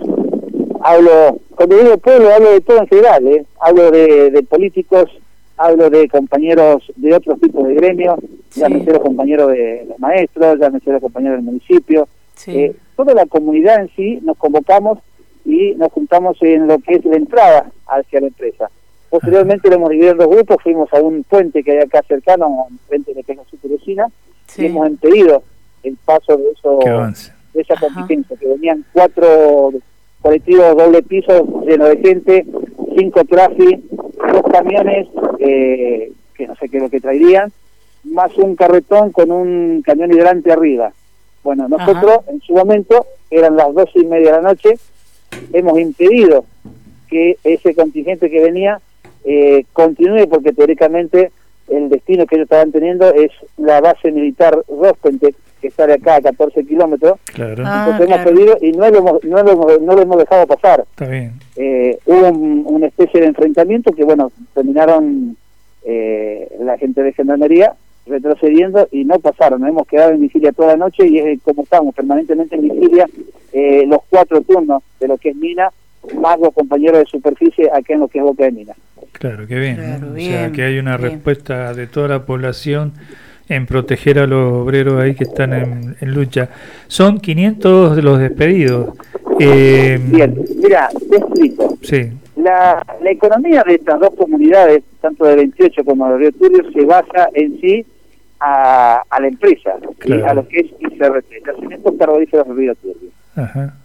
cuando digo pueblo hablo de todo en general, hablo de políticos, hablo de compañeros de otros tipos de gremios, llámese los compañeros de los maestros, llámese los compañeros del municipio, toda la comunidad en sí nos convocamos y nos juntamos en lo que es la entrada hacia la empresa. Posteriormente lo hemos dividido en dos grupos, fuimos a un puente que hay acá cercano, un puente de Peña Supervecina, y hemos impedido el paso de esa contingencia, que venían 4 colectivos doble piso llenos de gente, 5 trafis, 2 camiones que no sé qué es lo que traerían, más un carretón con un camión hidrante arriba. Bueno, nosotros en su momento, eran las 12:30 de la noche, hemos impedido que ese contingente que venía continúe, porque teóricamente el destino que ellos estaban teniendo es la base militar Rospente, que está de acá a 14 kilómetros. Entonces hemos pedido y no lo hemos dejado pasar. Está bien. Hubo una especie de enfrentamiento que, bueno, terminaron la gente de gendarmería retrocediendo y no pasaron. Nos hemos quedado en vigilia toda la noche y es como estamos permanentemente en vigilia, los 4 turnos de lo que es Mina, más los compañeros de superficie acá en lo que es Boca de Mina. Claro, qué bien, ¿no? O sea, que hay una respuesta de toda la población en proteger a los obreros ahí que están en lucha. Son 500 de los despedidos. Bien, mira, te explico. Sí. La economía de estas dos comunidades, tanto de 28 como de Río Turbio, se basa en sí a la empresa, claro, a lo que es ICRT, Yacimientos Carboníferos de Río Turbio. Ajá.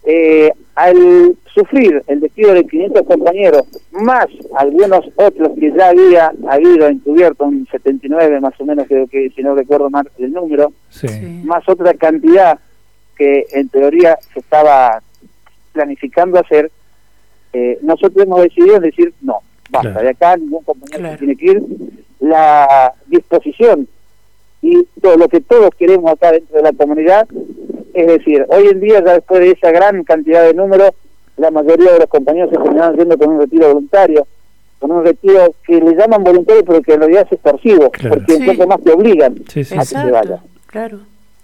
Al sufrir el despido de 500 compañeros, más algunos otros que ya había habido encubierto, un 79 más o menos, creo que si no recuerdo mal el número, más otra cantidad que en teoría se estaba planificando hacer, nosotros hemos decidido decir no, basta, de acá ningún compañero tiene que ir. La disposición y todo lo que todos queremos acá dentro de la comunidad, es decir, hoy en día, ya después de esa gran cantidad de números, la mayoría de los compañeros se terminaron yendo con un retiro voluntario, con un retiro que le llaman voluntario, pero que en realidad es extorsivo, porque un poco más te obligan a que te vayas. Claro.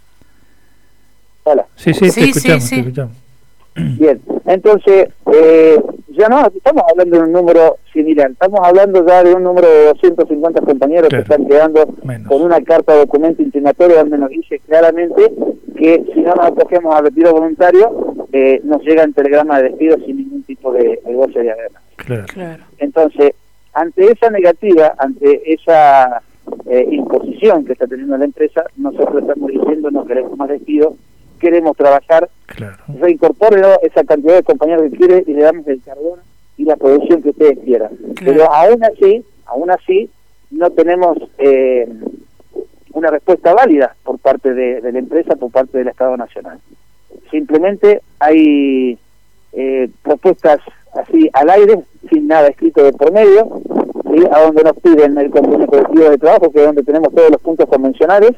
Hola. Sí, te escuchamos. Bien, entonces, ya no estamos hablando de un número similar, estamos hablando ya de un número de 250 compañeros que están quedando con una carta de documento intimatorio donde nos dice claramente que si no nos acogemos a retiro voluntario, nos llegan telegramas de despido sin ningún tipo de negocio de además. Claro. Entonces, ante esa negativa, ante esa imposición que está teniendo la empresa, nosotros estamos diciendo no queremos más despido, queremos trabajar, reincorporen esa cantidad de compañeros que quiere y le damos el carbón y la producción que ustedes quieran. Pero aún así no tenemos una respuesta válida por parte de la empresa, por parte del Estado Nacional. Simplemente hay propuestas así al aire, sin nada escrito de por medio, ¿sí? A donde nos piden el convenio colectivo de trabajo, que es donde tenemos todos los puntos convencionales,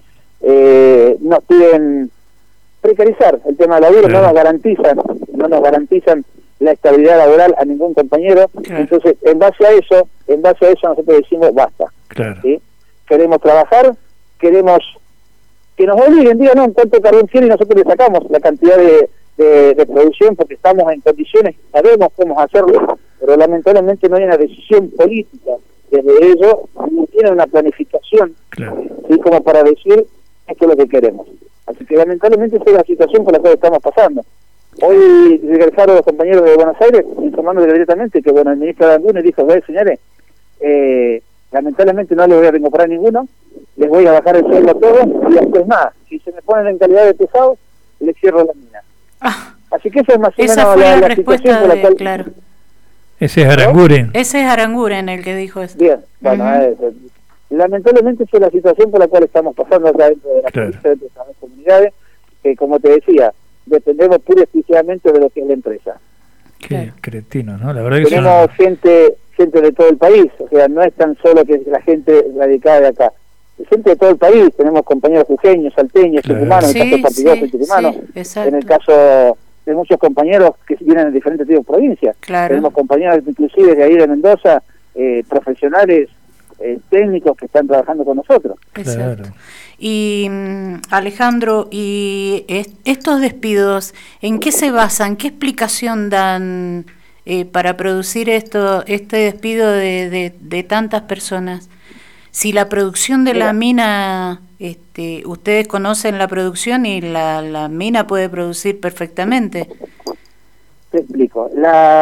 nos piden precarizar el tema del laburo, no nos garantizan la estabilidad laboral a ningún compañero. Entonces en base a eso nosotros decimos basta, ¿sí? Queremos trabajar, queremos que nos obliguen, digan no, en cuánto carbón quiere, y nosotros le sacamos la cantidad de producción porque estamos en condiciones, sabemos cómo hacerlo, pero lamentablemente no hay una decisión política desde ellos, no tienen una planificación, ¿sí? Como para decir esto es lo que queremos. Así porque lamentablemente esa es la situación por la cual estamos pasando. Hoy regresaron los compañeros de Buenos Aires informándole directamente que, bueno, el ministro Aranguren dijo, señores, lamentablemente no les voy a recuperar ninguno, les voy a bajar el sueldo a todos, y después nada, si se me ponen en calidad de pesados, les cierro la mina. Así que esa es más o menos la situación por la cual... Claro. Ese es Aranguren. Ese es Aranguren el que dijo eso. Bien, bueno, lamentablemente esa es la situación por la cual estamos pasando acá dentro de las comunidades, que como te decía, dependemos pura y exclusivamente de lo que es la empresa. Qué cretino, ¿no? La verdad que tenemos gente de todo el país, o sea, no es tan solo que es la gente radicada de acá, es gente de todo el país. Tenemos compañeros jujeños, salteños, tucumanos, en el caso de tucumanos, en el caso de muchos compañeros que vienen de diferentes tipos de provincias. Tenemos compañeros inclusive de ahí de Mendoza, profesionales, técnicos que están trabajando con nosotros. Exacto. Y Alejandro, ¿y estos despidos en qué se basan? ¿Qué explicación dan para producir este despido de tantas personas? Si la producción de la mina, ustedes conocen la producción y la mina puede producir perfectamente. Te explico.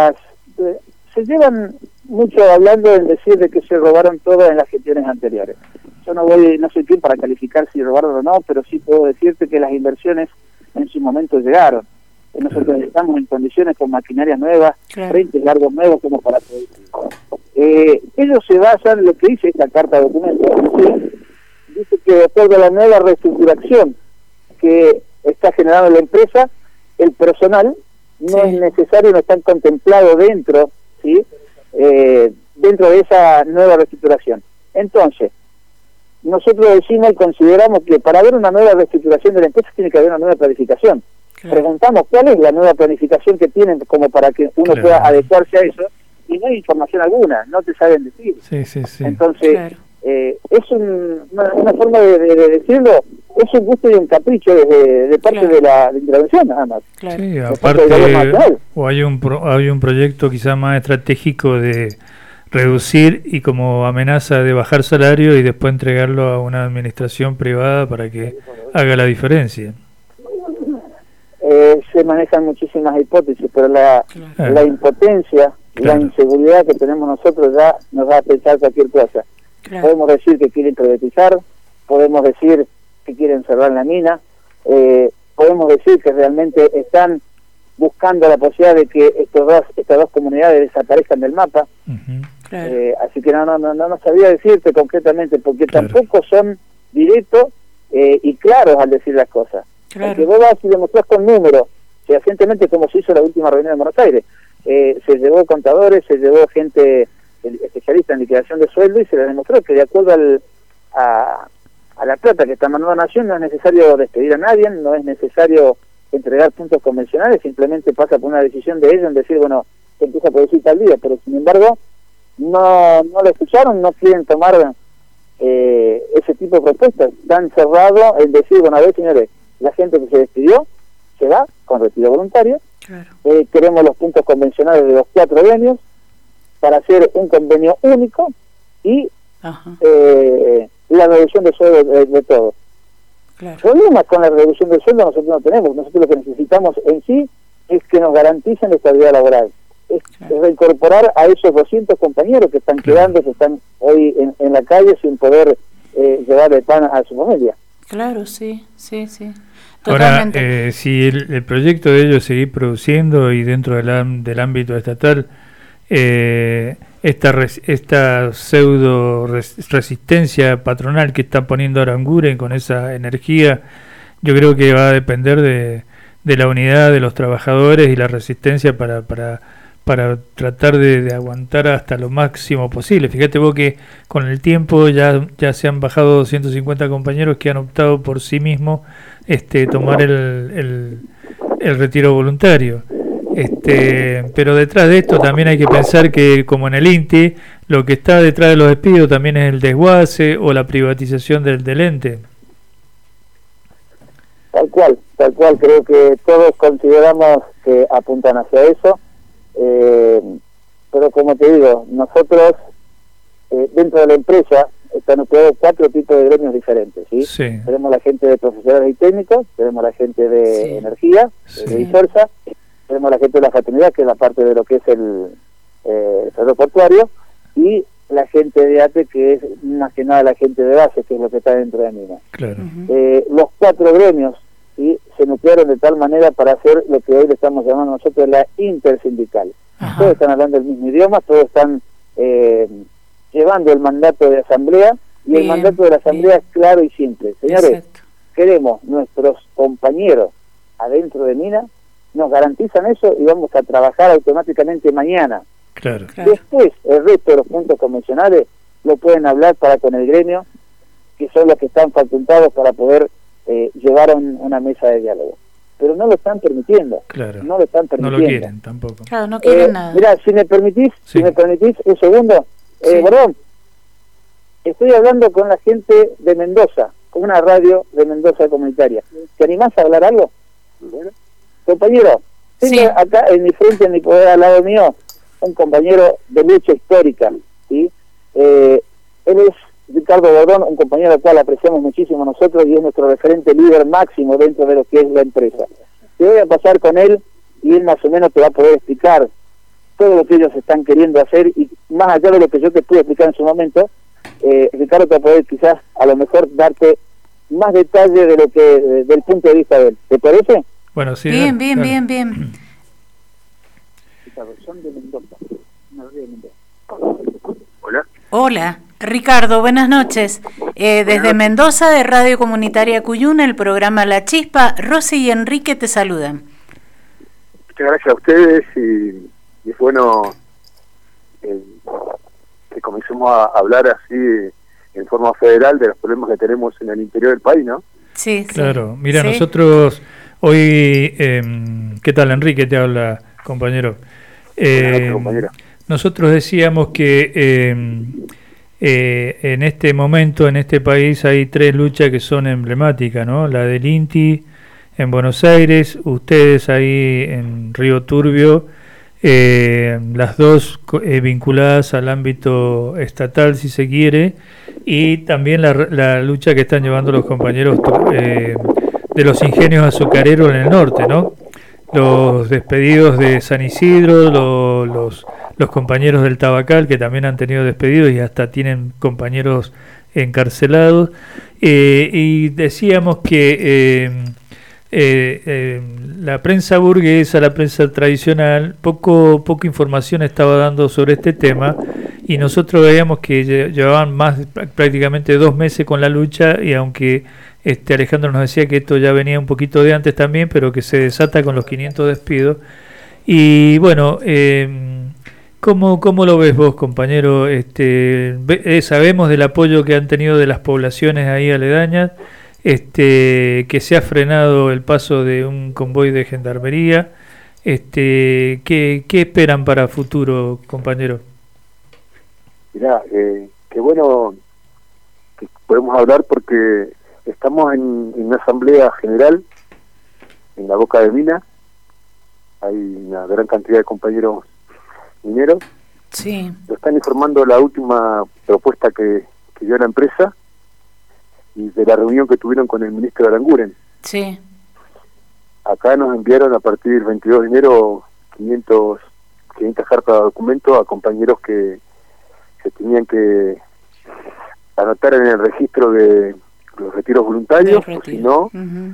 Se llevan mucho hablando en decir de que se robaron todo en las gestiones anteriores. Yo no soy quien para calificar si robaron o no, pero sí puedo decirte que las inversiones en su momento llegaron. Nosotros estamos en condiciones con maquinarias nuevas, frentes largos nuevos como para producir. Ellos se basan en lo que dice esta carta de documento. Dice que después de la nueva reestructuración que está generando la empresa, el personal no es necesario, no están contemplados dentro, ¿sí? Dentro de esa nueva reestructuración. Entonces, nosotros decimos y consideramos que para haber una nueva reestructuración de la empresa tiene que haber una nueva planificación. Preguntamos cuál es la nueva planificación que tienen como para que uno pueda adecuarse a eso, y no hay información alguna, no te saben decir. Entonces, es una forma de decirlo, es un gusto y un capricho de parte de la intervención, nada más. Sí, aparte, o hay un proyecto quizá más estratégico de reducir y como amenaza de bajar salario y después entregarlo a una administración privada para que haga la diferencia. Se manejan muchísimas hipótesis, pero la impotencia, la inseguridad que tenemos nosotros ya nos da a pensar cualquier cosa. Podemos decir que quieren privatizar, podemos decir que quieren cerrar la mina, podemos decir que realmente están buscando la posibilidad de que estas dos comunidades desaparezcan del mapa. Así que no sabía decirte concretamente, porque tampoco son directos y claros al decir las cosas. Porque vos vas y demostrás con números, fehacientemente, como se hizo la última reunión de Buenos Aires. Se llevó contadores, se llevó gente especialista en liquidación de sueldo y se les demostró que de acuerdo a la plata que está mandando Nación no es necesario despedir a nadie, no es necesario entregar puntos convencionales, simplemente pasa por una decisión de ellos en decir, bueno, se empieza a producir tal día, pero sin embargo no lo escucharon, no quieren tomar ese tipo de propuestas, están cerrados en decir, bueno, a ver, señores, la gente que se despidió se va con retiro voluntario, queremos los puntos convencionales de los 4 gremios para hacer un convenio único y la reducción de sueldo de todos. Problemas con la reducción del sueldo nosotros no tenemos. Nosotros lo que necesitamos en sí es que nos garanticen la estabilidad laboral, es reincorporar a esos 200 compañeros que están quedando, que están hoy en la calle sin poder llevar el pan a su familia. Sí. Ahora, si el proyecto de ellos seguir produciendo y dentro del ámbito estatal, esta pseudo resistencia patronal que está poniendo Aranguren con esa energía, yo creo que va a depender de la unidad de los trabajadores y la resistencia para tratar de aguantar hasta lo máximo posible. Fíjate vos que con el tiempo ya se han bajado 250 compañeros que han optado por sí mismos tomar el retiro voluntario. Pero detrás de esto también hay que pensar que, como en el INTI, lo que está detrás de los despidos también es el desguace o la privatización del ente. Tal cual, creo que todos consideramos que apuntan hacia eso, pero como te digo, nosotros dentro de la empresa están nucleados 4 tipos de gremios diferentes, ¿sí? Sí. Tenemos la gente de profesores y técnicos, tenemos la gente de energía, de Visorsa, tenemos la gente de la fraternidad, que es la parte de lo que es el aeroportuario, y la gente de ATE, que es más que nada la gente de base, que es lo que está dentro de Mina. Claro. Los 4 gremios, ¿sí?, se nuclearon de tal manera para hacer lo que hoy le estamos llamando nosotros la intersindical. Ajá. Todos están hablando el mismo idioma, todos están llevando el mandato de asamblea, y el mandato de la asamblea es claro y simple. Señores, Exacto. queremos nuestros compañeros adentro de Mina, nos garantizan eso y vamos a trabajar automáticamente mañana. Claro. Después, el resto de los puntos convencionales lo pueden hablar para con el gremio, que son los que están facultados para poder llevar a una mesa de diálogo. Pero no lo están permitiendo. Claro. No lo están permitiendo. No lo quieren tampoco. Claro, no quieren nada. Mira, si me permitís un segundo, perdón, estoy hablando con la gente de Mendoza, con una radio de Mendoza comunitaria. ¿Te animás a hablar algo? Bueno. Compañero, tengo acá en mi frente, en mi poder, al lado mío, un compañero de lucha histórica, ¿sí? Él es Ricardo Bordón, un compañero al cual apreciamos muchísimo nosotros y es nuestro referente líder máximo dentro de lo que es la empresa. Te voy a pasar con él y él más o menos te va a poder explicar todo lo que ellos están queriendo hacer, y más allá de lo que yo te pude explicar en su momento, Ricardo te va a poder quizás a lo mejor darte más detalle de lo que del punto de vista de él. ¿Te parece? Bueno, sí. Bien. Hola, Ricardo, buenas noches. Desde Mendoza, de Radio Comunitaria Cuyuna, el programa La Chispa, Rosy y Enrique te saludan. Muchas gracias a ustedes y es bueno que comencemos a hablar así en forma federal de los problemas que tenemos en el interior del país, ¿no? Sí, claro. Mira, nosotros hoy, ¿qué tal, Enrique? Te habla, compañero. Compañero. Nosotros decíamos que en este momento, en este país, hay 3 luchas que son emblemáticas, ¿no? La del INTI en Buenos Aires, ustedes ahí en Río Turbio, las dos vinculadas al ámbito estatal, si se quiere, y también la lucha que están llevando los compañeros de los ingenios azucareros en el norte, ¿no? Los despedidos de San Isidro, los compañeros del Tabacal, que también han tenido despedidos y hasta tienen compañeros encarcelados, y decíamos que la prensa burguesa, la prensa tradicional, poca información estaba dando sobre este tema, y nosotros veíamos que llevaban prácticamente 2 meses con la lucha, y aunque Alejandro nos decía que esto ya venía un poquito de antes también, pero que se desata con los 500 despidos. Y bueno, ¿cómo lo ves vos, compañero? Sabemos del apoyo que han tenido de las poblaciones ahí aledañas, que se ha frenado el paso de un convoy de gendarmería. ¿Qué esperan para futuro, compañero? Mirá, qué bueno que podemos hablar, porque estamos en una asamblea general en la Boca de Mina. Hay una gran cantidad de compañeros mineros. Sí. Lo están informando la última propuesta que dio la empresa y de la reunión que tuvieron con el ministro Aranguren. Sí. Acá nos enviaron a partir del 22 de enero 500 cartas de documento a compañeros que se tenían que anotar en el registro de los retiros voluntarios, o si no,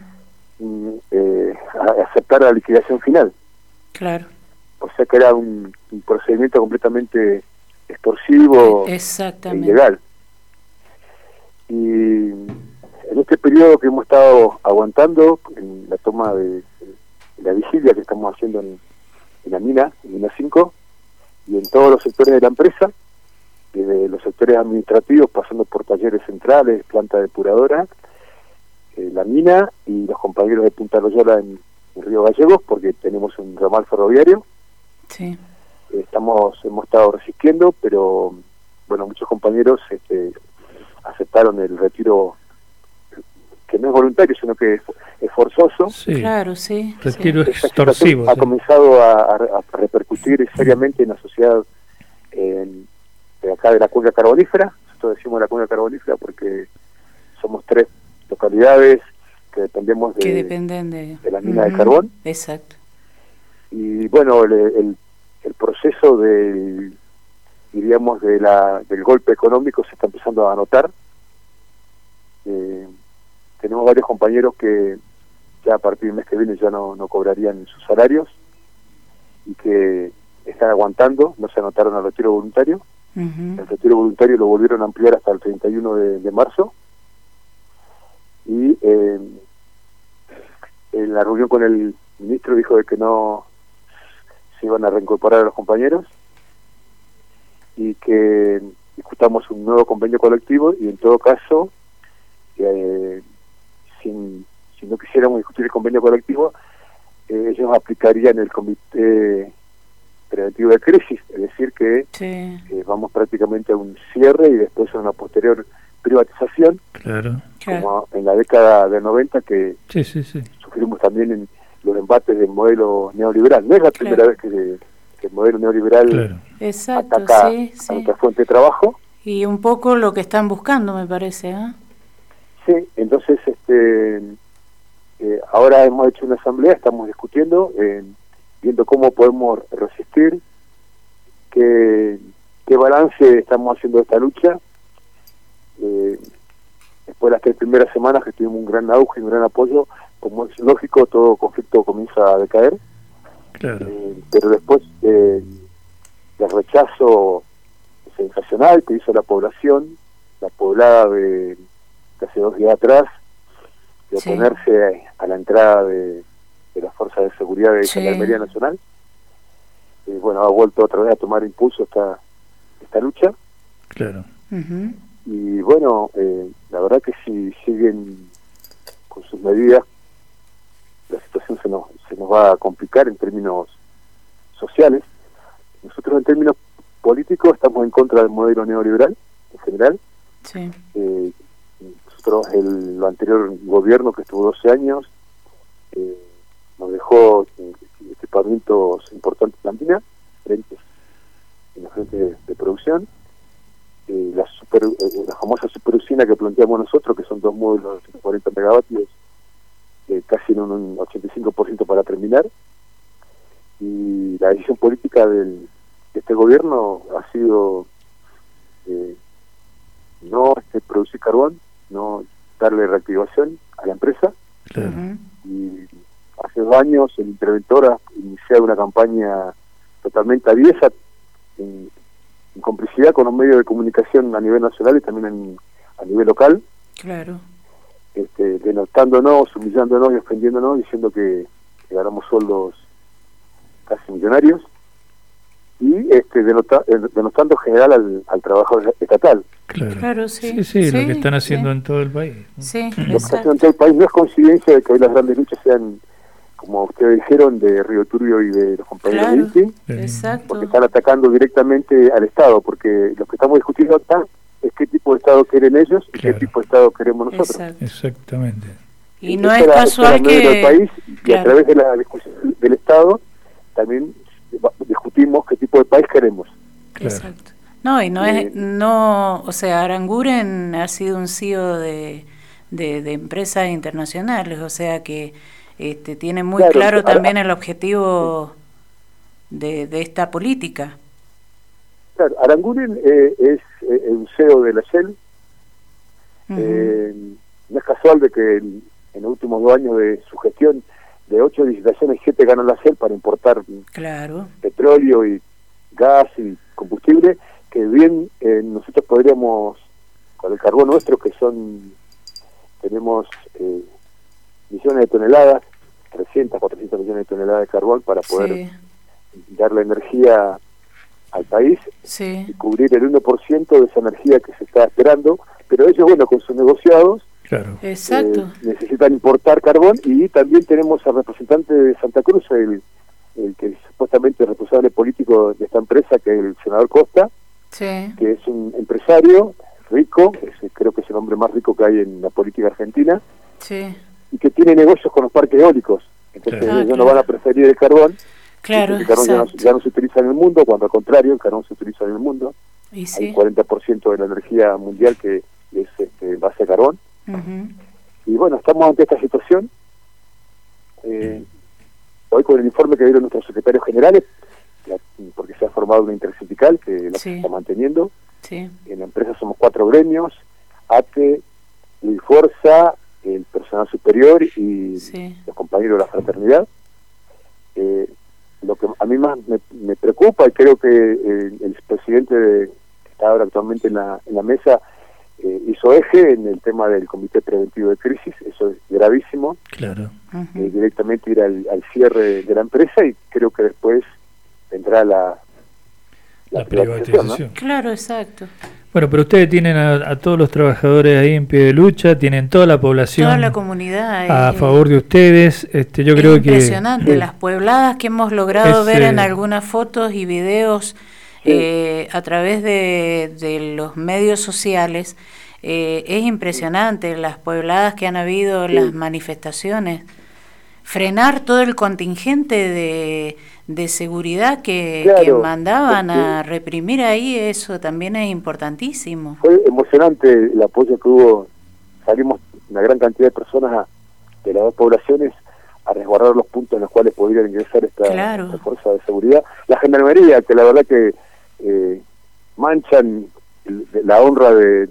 aceptar la liquidación final. Claro. O sea que era un procedimiento completamente extorsivo e ilegal. Y en este periodo que hemos estado aguantando, en la toma de la vigilia que estamos haciendo en la mina, en Mina 5, y en todos los sectores de la empresa, desde los sectores administrativos, pasando por talleres centrales, planta depuradora, la mina y los compañeros de Punta Loyola en Río Gallegos, porque tenemos un ramal ferroviario. Sí. Hemos estado resistiendo, pero bueno, muchos compañeros aceptaron el retiro, que no es voluntario, sino que es forzoso. Sí. Claro, sí. Retiro extorsivo. Ha comenzado a repercutir seriamente en la sociedad de acá de la cuenca carbonífera. nosotros decimos la cuenca carbonífera porque somos 3 localidades que dependemos de la mina de carbón. Exacto. Y bueno, el proceso diríamos del golpe económico se está empezando a notar. Tenemos varios compañeros que ya a partir del mes que viene ya no cobrarían sus salarios y que están aguantando, no se anotaron al retiro voluntario. El retiro voluntario lo volvieron a ampliar hasta el 31 de marzo. Y en la reunión con el ministro dijo de que no se iban a reincorporar a los compañeros y que discutamos un nuevo convenio colectivo y en todo caso si no quisiéramos discutir el convenio colectivo ellos aplicarían el comité preventivo de crisis, es decir que vamos prácticamente a un cierre y después a una posterior privatización, como en la década de 90 que sufrimos también en los embates del modelo neoliberal. No es la primera vez que el modelo neoliberal ataca a nuestra fuente de trabajo. Y un poco lo que están buscando, me parece. Sí, entonces ahora hemos hecho una asamblea, estamos discutiendo, viendo cómo podemos resistir, qué balance estamos haciendo de esta lucha. Después de las 3 primeras semanas que tuvimos un gran auge y un gran apoyo, como es lógico, todo conflicto comienza a decaer. Pero después el rechazo sensacional que hizo la población, la poblada de hace 2 días atrás, de oponerse a la entrada de las fuerzas de seguridad de la Gendarmería Nacional, bueno, ha vuelto otra vez a tomar impulso esta lucha. Y bueno, la verdad que si siguen con sus medidas, la situación se nos va a complicar en términos sociales. Nosotros en términos políticos estamos en contra del modelo neoliberal en general. Nosotros lo anterior gobierno que estuvo 12 años nos dejó equipamientos importantes en la mina, en los frentes de producción. La famosa superusina que planteamos nosotros, que son 2 módulos de 140 megavatios, casi en un 85% para terminar. Y la decisión política de este gobierno ha sido no producir carbón, no darle reactivación a la empresa. Y hace 2 años el interventor ha iniciado una campaña totalmente aviesa en complicidad con los medios de comunicación a nivel nacional y también a nivel local, denotándonos, humillándonos y ofendiéndonos, diciendo que ganamos sueldos casi millonarios y denotando en general al trabajador estatal. Lo que están haciendo en todo el país. Lo que están haciendo en todo el país no es coincidencia de que hoy las grandes luchas sean, como ustedes dijeron, de Río Turbio y de los compañeros de INTI, porque están atacando directamente al Estado, porque lo que estamos discutiendo acá es qué tipo de Estado quieren ellos y qué tipo de Estado queremos nosotros. Exactamente. Y no es casual que... el país, y a través de la discusión del Estado también discutimos qué tipo de país queremos. Exacto. No, y o sea, Aranguren ha sido un CEO de empresas internacionales, o sea que tiene muy claro también el objetivo de esta política. Claro, Aranguren es un CEO de la Shell. No es casual de que en los últimos 2 años de su gestión, de 8 licitaciones, 7 ganó la Shell para importar petróleo y gas y combustible, que bien nosotros podríamos, con el carbón nuestro, que tenemos millones de toneladas, 300, 400 millones de toneladas de carbón para poder darle energía al país y cubrir el 1% de esa energía que se está esperando, pero ellos, bueno, con sus negociados necesitan importar carbón. Y también tenemos al representante de Santa Cruz, el que es supuestamente el responsable político de esta empresa, que es el senador Costa, que es un empresario rico, creo que es el hombre más rico que hay en la política argentina, y que tiene negocios con los parques eólicos. Entonces ellos no van a preferir el carbón, el carbón ya no se utiliza en el mundo, cuando al contrario el carbón se utiliza en el mundo. Y sí. Hay 40% de la energía mundial que es en base a carbón. Y bueno, estamos ante esta situación. Hoy con el informe que dieron nuestros secretarios generales, porque se ha formado una intersindical que la está manteniendo. Sí. En la empresa somos 4 gremios: ATE, Fuerza, el personal superior y los compañeros de la fraternidad. Lo que a mí más me preocupa, y creo que el presidente que está ahora actualmente en la mesa hizo eje en el tema del Comité Preventivo de Crisis. Eso es gravísimo. Claro. Directamente ir al cierre de la empresa, y creo que después vendrá la privatización, ¿no? Claro, exacto. Bueno, pero ustedes tienen a todos los trabajadores ahí en pie de lucha, tienen toda la población, toda la comunidad a favor de ustedes. Yo creo que impresionante las puebladas que hemos logrado ver en algunas fotos y videos a través de los medios sociales. Es impresionante las puebladas que han habido, las manifestaciones. Frenar todo el contingente de seguridad que mandaban a reprimir ahí, eso también es importantísimo. Fue emocionante el apoyo que hubo. Salimos una gran cantidad de personas de las dos poblaciones a resguardar los puntos en los cuales podrían ingresar esta fuerza de seguridad. La gendarmería, que la verdad que manchan la honra de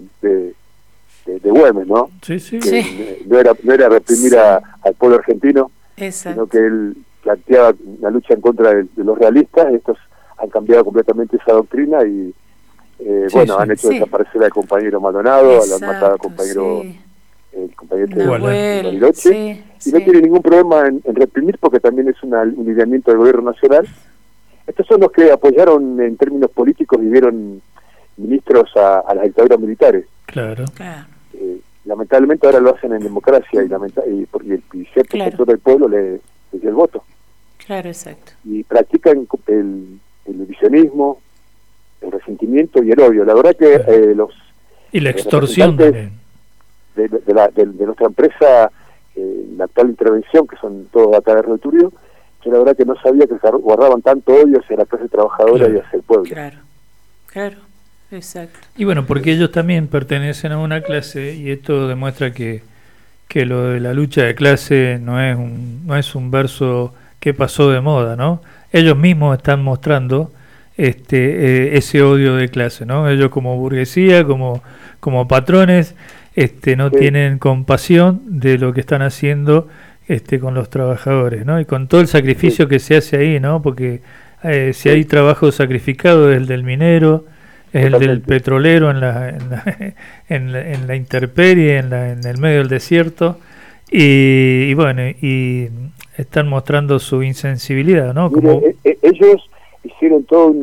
Güemes, ¿no? No era reprimir al pueblo argentino, sino que él planteaba una lucha en contra de los realistas. Estos han cambiado completamente esa doctrina y han hecho desaparecer al compañero Maldonado, al matado al compañero el compañero Bariloche, y no tiene ningún problema en reprimir, porque también es un lineamiento del gobierno nacional. Estos son los que apoyaron en términos políticos y dieron ministros a las dictaduras militares. Claro. Lamentablemente ahora lo hacen en democracia, y cierto sector del pueblo le dio el voto. Claro, exacto. Y practican el divisionismo, el resentimiento y el odio. La verdad que y la extorsión de nuestra empresa, la actual intervención, que son todos acá de Río Turio, que la verdad que no sabía que guardaban tanto odio hacia la clase trabajadora y hacia el pueblo. Claro, exacto. Y bueno, porque ellos también pertenecen a una clase, y esto demuestra que lo de la lucha de clase no es un verso que pasó de moda, ¿no? Ellos mismos están mostrando ese odio de clase, ¿no? Ellos como burguesía, como patrones, no tienen compasión de lo que están haciendo con los trabajadores, ¿no? Y con todo el sacrificio que se hace ahí, ¿no? Porque si hay trabajo sacrificado, es el del minero, es el del petrolero en la intemperie, en el medio del desierto, y bueno, y están mostrando su insensibilidad, ¿no? Ellos hicieron todo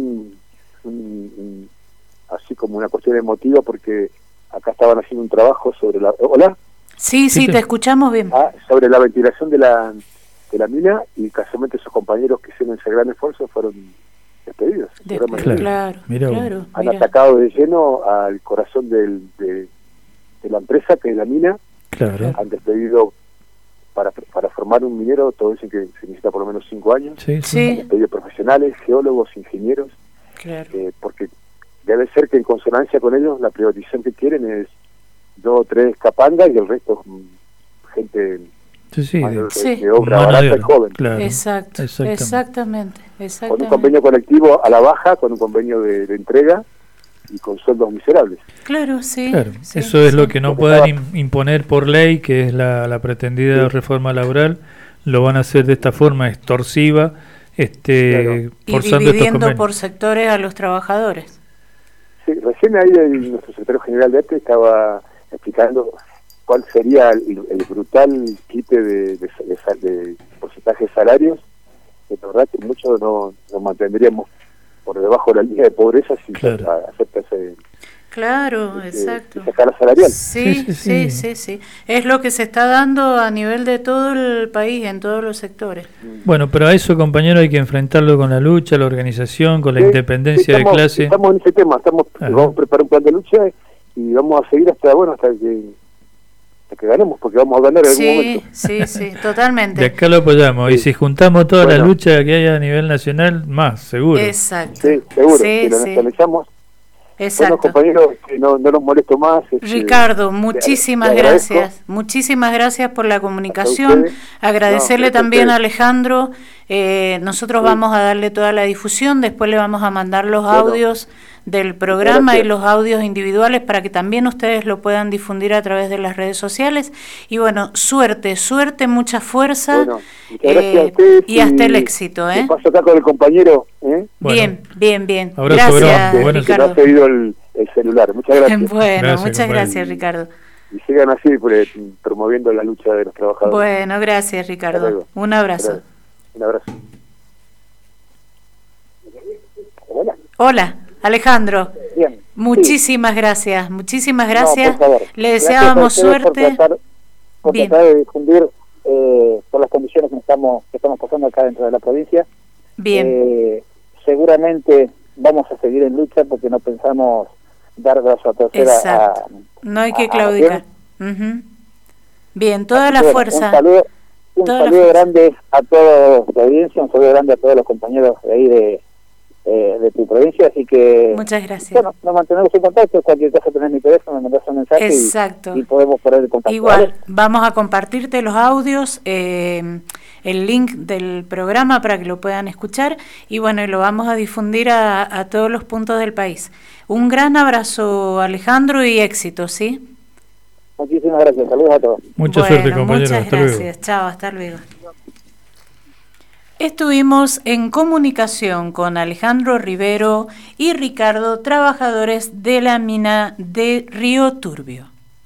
así como una cuestión emotiva, porque acá estaban haciendo un trabajo sobre la... ¿Hola? Sí, te escuchamos bien. Sobre la ventilación de la mina, y casualmente esos compañeros que hicieron ese gran esfuerzo fueron despedidos. Claro. Han atacado de lleno al corazón de la empresa, que es la mina. Claro. Han despedido para formar un minero, todos dicen que se necesita por lo menos 5 años. Han despedido profesionales, geólogos, ingenieros. Porque debe ser que en consonancia con ellos la privatización que quieren es 2 o 3 capangas y el resto gente de obra barata y joven. Claro. Exactamente. Con un convenio colectivo a la baja, con un convenio de entrega y con sueldos miserables. Claro. Eso es lo que no pueden imponer por ley, que es la pretendida reforma laboral. Lo van a hacer de esta forma extorsiva, forzando y dividiendo por sectores a los trabajadores. Sí, recién ahí nuestro secretario general de ATE estaba explicando cuál sería el brutal quite de porcentaje de salarios, que la verdad que muchos nos mantendríamos por debajo de la línea de pobreza si se acepta ese... Claro, exacto. Esa escala salarial. Sí. Es lo que se está dando a nivel de todo el país, en todos los sectores. Bueno, pero a eso, compañero, hay que enfrentarlo con la lucha, la organización, con la independencia de clase. Estamos en ese tema, vamos a preparar un plan de lucha y vamos a seguir hasta que ganemos, porque vamos a ganar en algún momento. Sí, totalmente. De acá lo apoyamos, y si juntamos toda la lucha que hay a nivel nacional, más, seguro. Exacto. Sí, seguro, si lo nacionalizamos. Exacto. Bueno, compañeros, no los molesto más. Ricardo, muchísimas gracias. Muchísimas gracias por la comunicación. Agradecerle también a Alejandro. Nosotros vamos a darle toda la difusión, después le vamos a mandar los audios del programa y los audios individuales para que también ustedes lo puedan difundir a través de las redes sociales. Y bueno, suerte, mucha fuerza y hasta el éxito. Paso acá con el compañero. Bien. Abrazo, gracias, Ricardo. No ha seguido el celular. Muchas gracias. Bueno, muchas gracias, Ricardo. Y sigan así promoviendo la lucha de los trabajadores. Bueno, gracias, Ricardo. Un abrazo. Un abrazo. Hola, Alejandro. Bien. Muchísimas gracias. No, por favor. Le deseábamos suerte. Por tratar de difundir por las condiciones que estamos pasando acá dentro de la provincia. Bien. Seguramente vamos a seguir en lucha porque no pensamos dar brazo a torcer a no hay que claudicar. Bien, toda la fuerza. Un saludo grande a toda la audiencia, un saludo grande a todos los compañeros de ahí de tu provincia, así que muchas gracias. Bueno, nos mantenemos en contacto, cualquier cosa tenés mi teléfono, me mandás un mensaje. Exacto. Y podemos poner el contacto. Igual, ¿vale? vamos a compartirte los audios, el link del programa para que lo puedan escuchar y bueno, y lo vamos a difundir a todos los puntos del país. Un gran abrazo, Alejandro, y éxito, ¿sí? Muchísimas gracias, saludos a todos. Mucha suerte, compañero. Muchas gracias, chao, hasta luego. Estuvimos en comunicación con Alejandro Rivero y Ricardo, trabajadores de la mina de Río Turbio.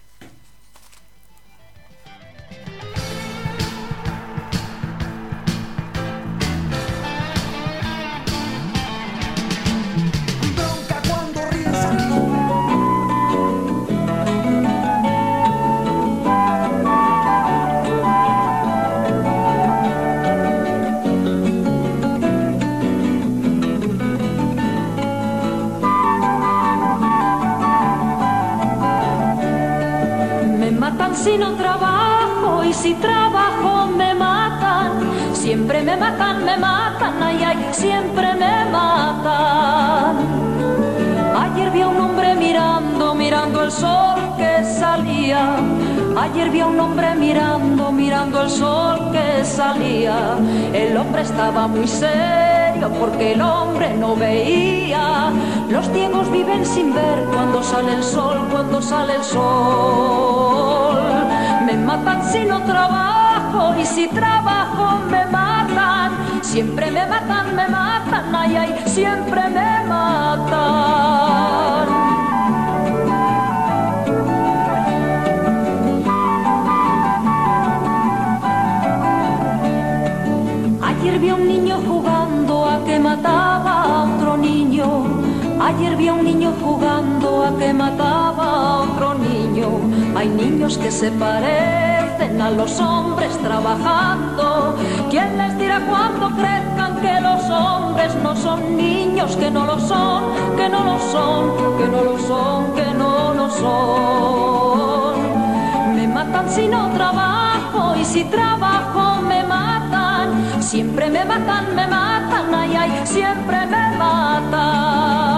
Si no trabajo y si trabajo me matan, siempre me matan, ay, ay, siempre me matan. Ayer vi a un hombre mirando el sol que salía. Ayer vi a un hombre mirando el sol que salía. El hombre estaba muy serio porque el hombre no veía. Los ciegos viven sin ver cuando sale el sol, Me matan si no trabajo y si trabajo me matan. Siempre me matan, ay, ay, siempre me matan. Ayer vi a un niño jugando a que mataba a otro niño. Ayer vi a un niño jugando a que mataba a otro niño. Hay niños que se parecen a los hombres trabajando. ¿Quién les dirá cuando crezcan que los hombres no son niños? Que no lo son, que no lo son, que no lo son, que no lo son. Me matan si no trabajo y si trabajo me matan. Siempre me matan, ay, ay, siempre me matan.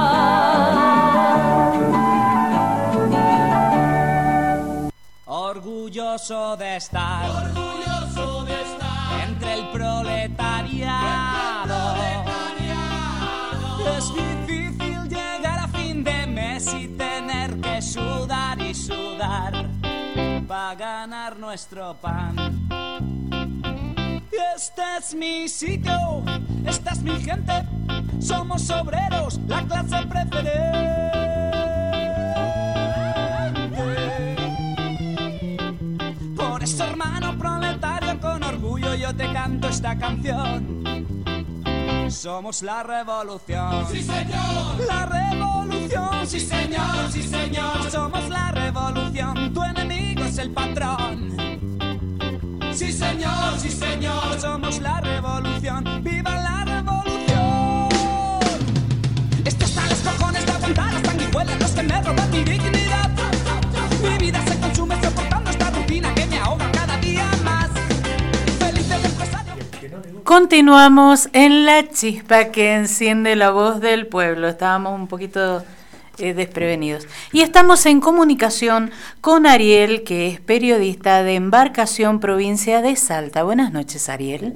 Orgulloso de estar entre el proletariado. Es difícil llegar a fin de mes y tener que sudar y sudar para ganar nuestro pan. Este es mi sitio, esta es mi gente, somos obreros, la clase preferente. Por eso, hermano proletario, con orgullo yo te canto esta canción. Somos la revolución. Sí, señor. La revolución. Sí, señor, sí, señor. Somos la revolución. Tu enemigo es el patrón. Sí, señor, sí, señor. Somos la revolución. ¡Viva la revolución! Estos tales cojones de aguantar las sanguijuelas, los que me roban mi dignidad. Mi vida se consume soportando esta rutina que me ahoga cada día más. Feliz del empresario. Continuamos en La Chispa que enciende la voz del pueblo. Estábamos un poquito desprevenidos. Y estamos en comunicación con Ariel, que es periodista de Embarcación, provincia de Salta. Buenas noches, Ariel.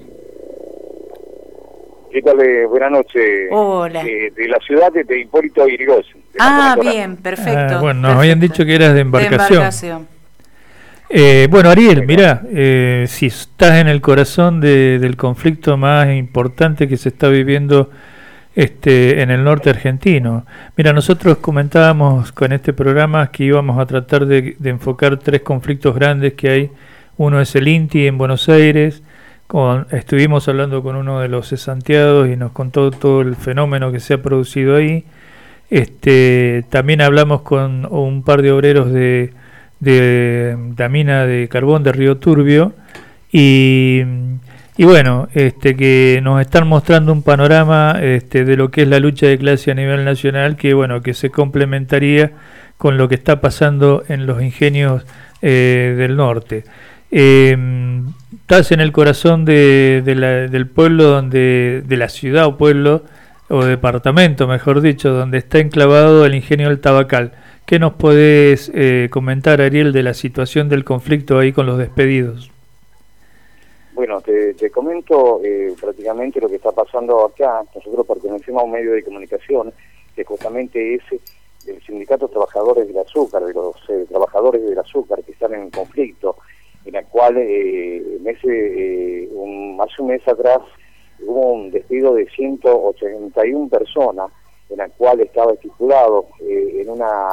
¿Qué tal? Buenas noches. Hola. De la ciudad de Hipólito Yrigoyen. Bien, perfecto. Bueno, nos perfecto. habían dicho que eras de Embarcación. Bueno, Ariel, mirá, si estás en el corazón del conflicto más importante que se está viviendo en el norte argentino. Mira, nosotros comentábamos con este programa que íbamos a tratar de enfocar 3 conflictos grandes que hay. Uno es el INTI en Buenos Aires. Estuvimos hablando con uno de los cesanteados y nos contó todo el fenómeno que se ha producido ahí. También hablamos con un par de obreros de la mina de carbón de Río Turbio y bueno, que nos están mostrando un panorama de lo que es la lucha de clase a nivel nacional, que bueno, que se complementaría con lo que está pasando en los ingenios del norte. Estás en el corazón del pueblo, de la ciudad o pueblo o departamento, mejor dicho, donde está enclavado el ingenio del Tabacal. ¿Qué nos podés comentar, Ariel, de la situación del conflicto ahí con los despedidos? Bueno, te comento prácticamente lo que está pasando acá. Nosotros pertenecemos a un medio de comunicación que justamente es el Sindicato de Trabajadores del Azúcar, de los trabajadores del azúcar que están en conflicto, en la cual hace un mes atrás hubo un despido de 181 personas, en la cual estaba estipulado en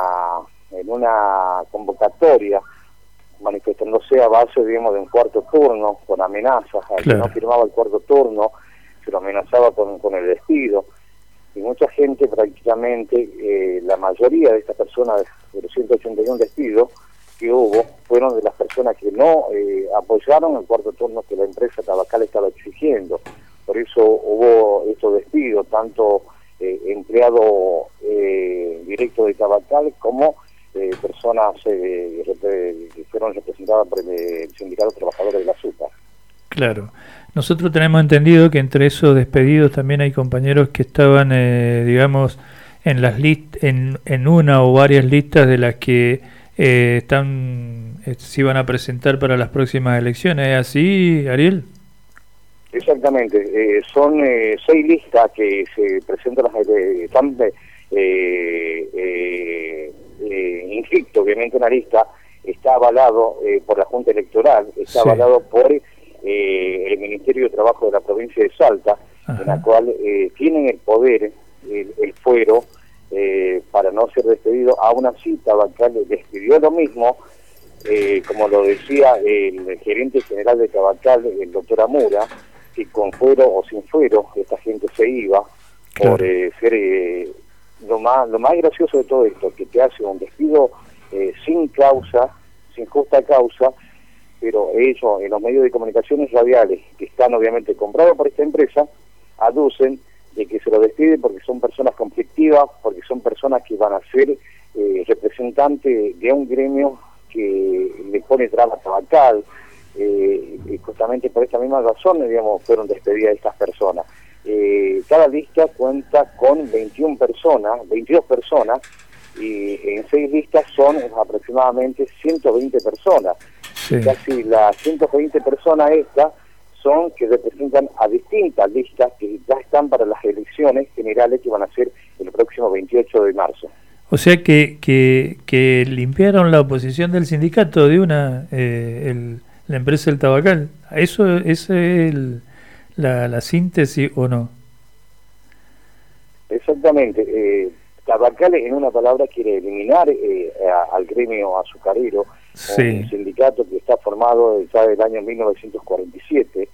una convocatoria, manifestándose a base, digamos, de un cuarto turno, con amenazas. Al que no firmaba el cuarto turno se lo amenazaba con el despido, y mucha gente, prácticamente la mayoría de estas personas, de los 181 despidos que hubo, fueron de las personas que no apoyaron el cuarto turno que la empresa Tabacal estaba exigiendo. Por eso hubo estos despidos, tanto empleado directo de Tabacal como personas que fueron representadas por el Sindicato de Trabajadores del Azúcar. Claro. Nosotros tenemos entendido que entre esos despedidos también hay compañeros que estaban, digamos, en las en una o varias listas de las que se iban a presentar para las próximas elecciones. ¿Es así, Ariel? Exactamente. Son 6 listas que se presentan, están inscripto. Obviamente una lista está avalado por la Junta Electoral, está avalado por el Ministerio de Trabajo de la provincia de Salta. Ajá. En la cual tienen el poder, el fuero, para no ser despedido. Aún así, Tabacal despidió lo mismo, como lo decía el gerente general de Tabacal, el doctor Amura, que con fuero o sin fuero esta gente se iba. Claro. Por ser lo más gracioso de todo esto, que te hace un despido sin causa, sin justa causa, pero ellos en los medios de comunicaciones radiales, que están obviamente comprados por esta empresa, aducen de que se lo despiden porque son personas conflictivas, porque son personas que van a ser representantes de un gremio que le pone trabas a Tabacal, y justamente por esta misma razón, digamos, fueron despedidas estas personas. Cada lista cuenta con 22 personas, y en 6 listas son aproximadamente 120 personas. Sí. Casi las 120 personas estas son que representan a distintas listas que ya están para las elecciones generales que van a ser el próximo 28 de marzo. O sea que limpiaron la oposición del sindicato de la empresa del Tabacal. ¿Eso es la síntesis o no? Exactamente. Tabacal, en una palabra, quiere eliminar al gremio azucarero, sí. Un sindicato que está formado ya del año 1947,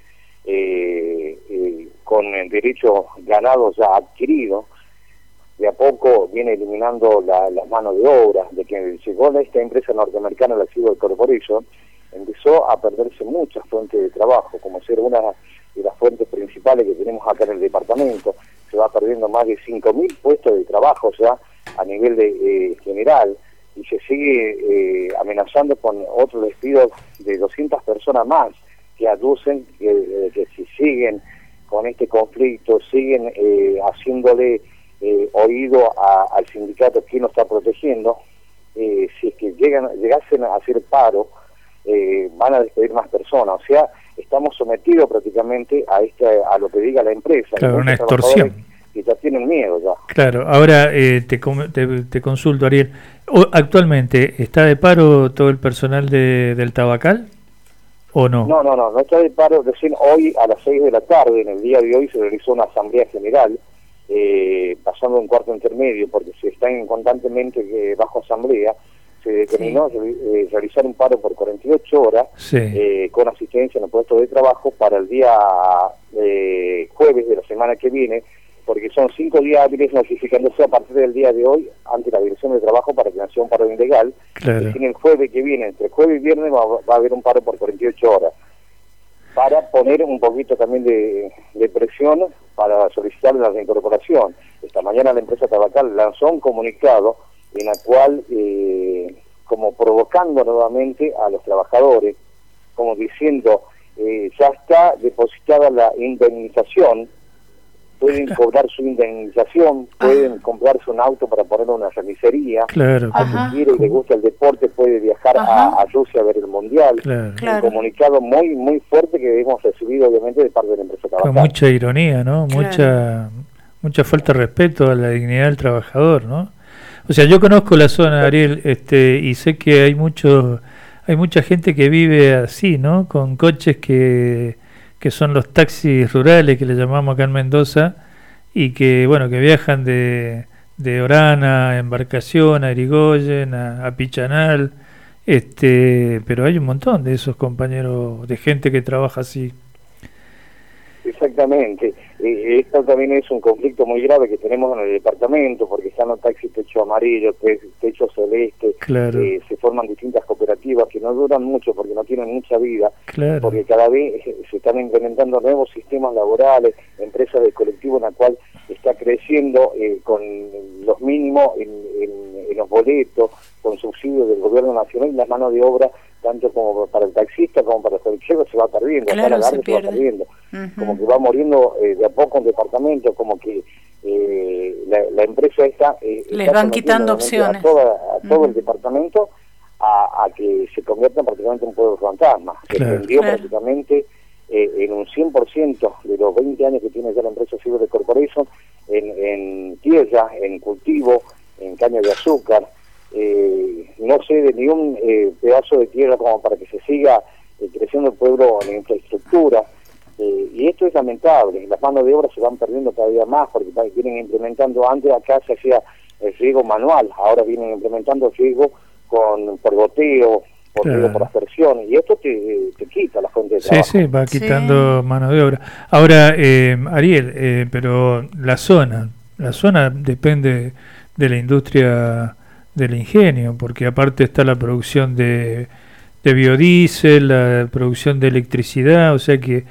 con derechos ganados ya adquiridos. De a poco viene eliminando las manos de obra. De que llegó esta empresa norteamericana, la Civil Corporation, empezó a perderse muchas fuentes de trabajo, como ser una de las fuentes principales que tenemos acá en el departamento. Se va perdiendo más de 5.000 puestos de trabajo ya a nivel general, y se sigue amenazando con otro despido de 200 personas más, que aducen que si siguen con este conflicto, siguen haciéndole oído al sindicato quién nos está protegiendo. Si es que llegasen a hacer paro, van a despedir más personas. O sea, estamos sometidos prácticamente a lo que diga la empresa. Claro, una extorsión. Y ya tienen miedo ya. Claro, ahora te consulto, Ariel. ¿Actualmente está de paro todo el personal del Tabacal o no? No está de paro. Recién hoy a las 6 de la tarde, en el día de hoy, se realizó una asamblea general, pasando un cuarto intermedio, porque se están constantemente bajo asamblea. Se determinó realizar un paro por 48 horas con asistencia en el puesto de trabajo para el día jueves de la semana que viene, porque son 5 días hábiles notificándose a partir del día de hoy ante la Dirección de Trabajo para que no sea un paro ilegal. Claro. Y el jueves que viene, entre jueves y viernes, va a haber un paro por 48 horas, para poner un poquito también de presión para solicitar la reincorporación. Esta mañana la empresa Tabacal lanzó un comunicado en la cual, como provocando nuevamente a los trabajadores, como diciendo, ya está depositada la indemnización, pueden cobrar su indemnización, pueden comprarse un auto para poner una remisería, si quiere y le gusta el deporte puede viajar a Rusia a ver el Mundial. Un comunicado muy muy fuerte que hemos recibido obviamente de parte de la empresa Tabacal. Con mucha ironía, ¿no? Mucha falta de respeto a la dignidad del trabajador, ¿no? O sea, yo conozco la zona, Ariel, y sé que hay mucha gente que vive así, ¿no? Con coches que son los taxis rurales que le llamamos acá en Mendoza, y que que viajan de Orana a Embarcación, a Irigoyen, a Pichanal, pero hay un montón de esos compañeros, de gente que trabaja así. Exactamente. Esto también es un conflicto muy grave que tenemos en el departamento, porque están los taxis techo amarillo, techo celeste, se forman distintas cooperativas que no duran mucho porque no tienen mucha vida, porque cada vez se están implementando nuevos sistemas laborales, empresas de colectivo en la cual está creciendo con los mínimos en los boletos, con subsidios del gobierno nacional, y la mano de obra tanto como para el taxista como para el colectivo se va perdiendo, se va perdiendo, como que va muriendo de a poco un departamento, como que la empresa esta les van quitando opciones a todo el departamento a que se convierta prácticamente en un pueblo fantasma. Se vendió prácticamente en un 100% de los 20 años que tiene ya la empresa Ciber Corporation en tierra, en cultivo, en caña de azúcar. No cede ni un pedazo de tierra como para que se siga creciendo el pueblo en infraestructura, y esto es lamentable. Las manos de obra se van perdiendo cada día más porque vienen implementando, antes acá se hacía el riego manual, ahora vienen implementando el riego por goteo, por aspersión, y esto te quita la fuente de trabajo. Sí, va quitando mano de obra. Ahora, Ariel, pero la zona depende de la industria del ingenio, porque aparte está la producción de biodiesel, la producción de electricidad, o sea que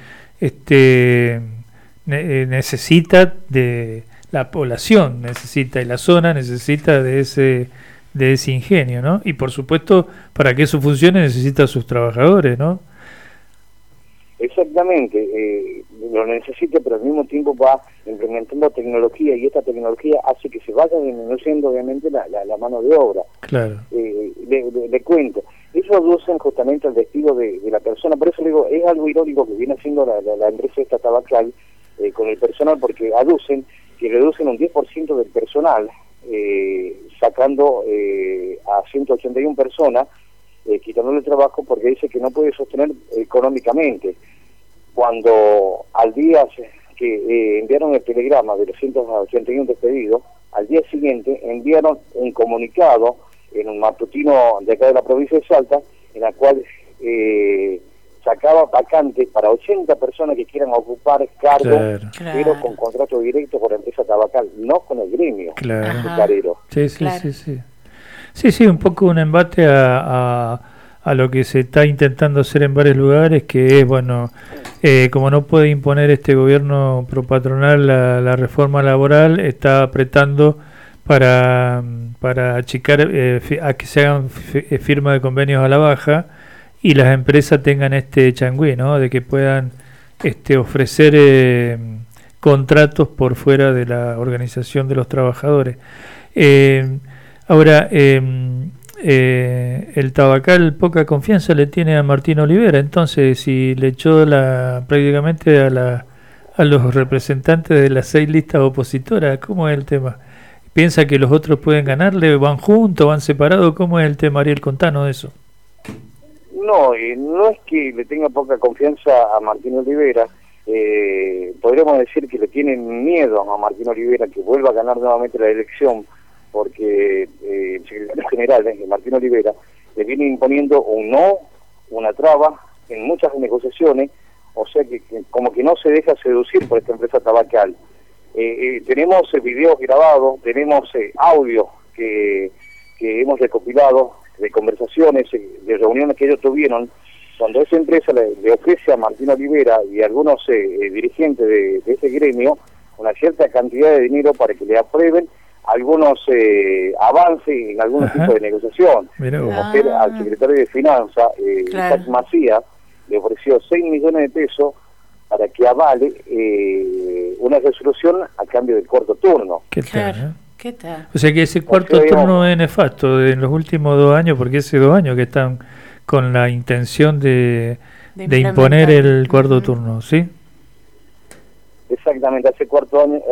necesita de la población, necesita, y la zona necesita de ese ingenio, ¿no? Y por supuesto, para que eso funcione necesita a sus trabajadores, ¿no? Exactamente, lo necesita, pero al mismo tiempo va implementando tecnología, y esta tecnología hace que se vaya disminuyendo obviamente la mano de obra. Claro. Le cuento, eso aducen justamente al despido de la persona, por eso le digo, es algo irónico que viene haciendo la empresa esta Tabacal con el personal, porque aducen que reducen un 10% del personal, sacando a 181 personas, quitándole el trabajo porque dice que no puede sostener económicamente. Cuando al día que enviaron el telegrama de los 181 despedidos, al día siguiente enviaron un comunicado en un matutino de acá de la provincia de Salta, en la cual sacaba vacantes para 80 personas que quieran ocupar cargos, pero con contrato directo con la empresa Tabacal, no con el gremio azucarero. Sí, un poco un embate a lo que se está intentando hacer en varios lugares, que es, como no puede imponer este gobierno propatronal la reforma laboral, está apretando para achicar, a que se hagan firma de convenios a la baja, y las empresas tengan este changüí, ¿no? De que puedan ofrecer contratos por fuera de la organización de los trabajadores. Ahora, el Tabacal poca confianza le tiene a Martín Olivera, entonces si le echó prácticamente a los representantes de las 6 listas opositoras, ¿cómo es el tema? ¿Piensa que los otros pueden ganarle? ¿Van juntos? ¿Van separados? ¿Cómo es el tema, Ariel? Contanos eso. No, no es que le tenga poca confianza a Martín Olivera. Podríamos decir que le tienen miedo a Martín Olivera que vuelva a ganar nuevamente la elección, porque el secretario general, Martín Olivera, le viene imponiendo un no, una traba en muchas negociaciones, o sea que como que no se deja seducir por esta empresa tabacal. Tenemos videos grabados, tenemos audio que hemos recopilado de conversaciones, de reuniones que ellos tuvieron, cuando esa empresa le ofrece a Martín Olivera y a algunos dirigentes de ese gremio una cierta cantidad de dinero para que le aprueben algunos avances en algún tipo de negociación. Al secretario de Finanzas, Isaac Macías, le ofreció 6 millones de pesos para que avale una resolución a cambio del cuarto turno. ¿Qué tal? ¿Qué tal? O sea que ese cuarto turno es nefasto en los últimos 2 años, porque hace 2 años que están con la intención de imponer el cuarto turno, ¿sí? Exactamente, hace 4 años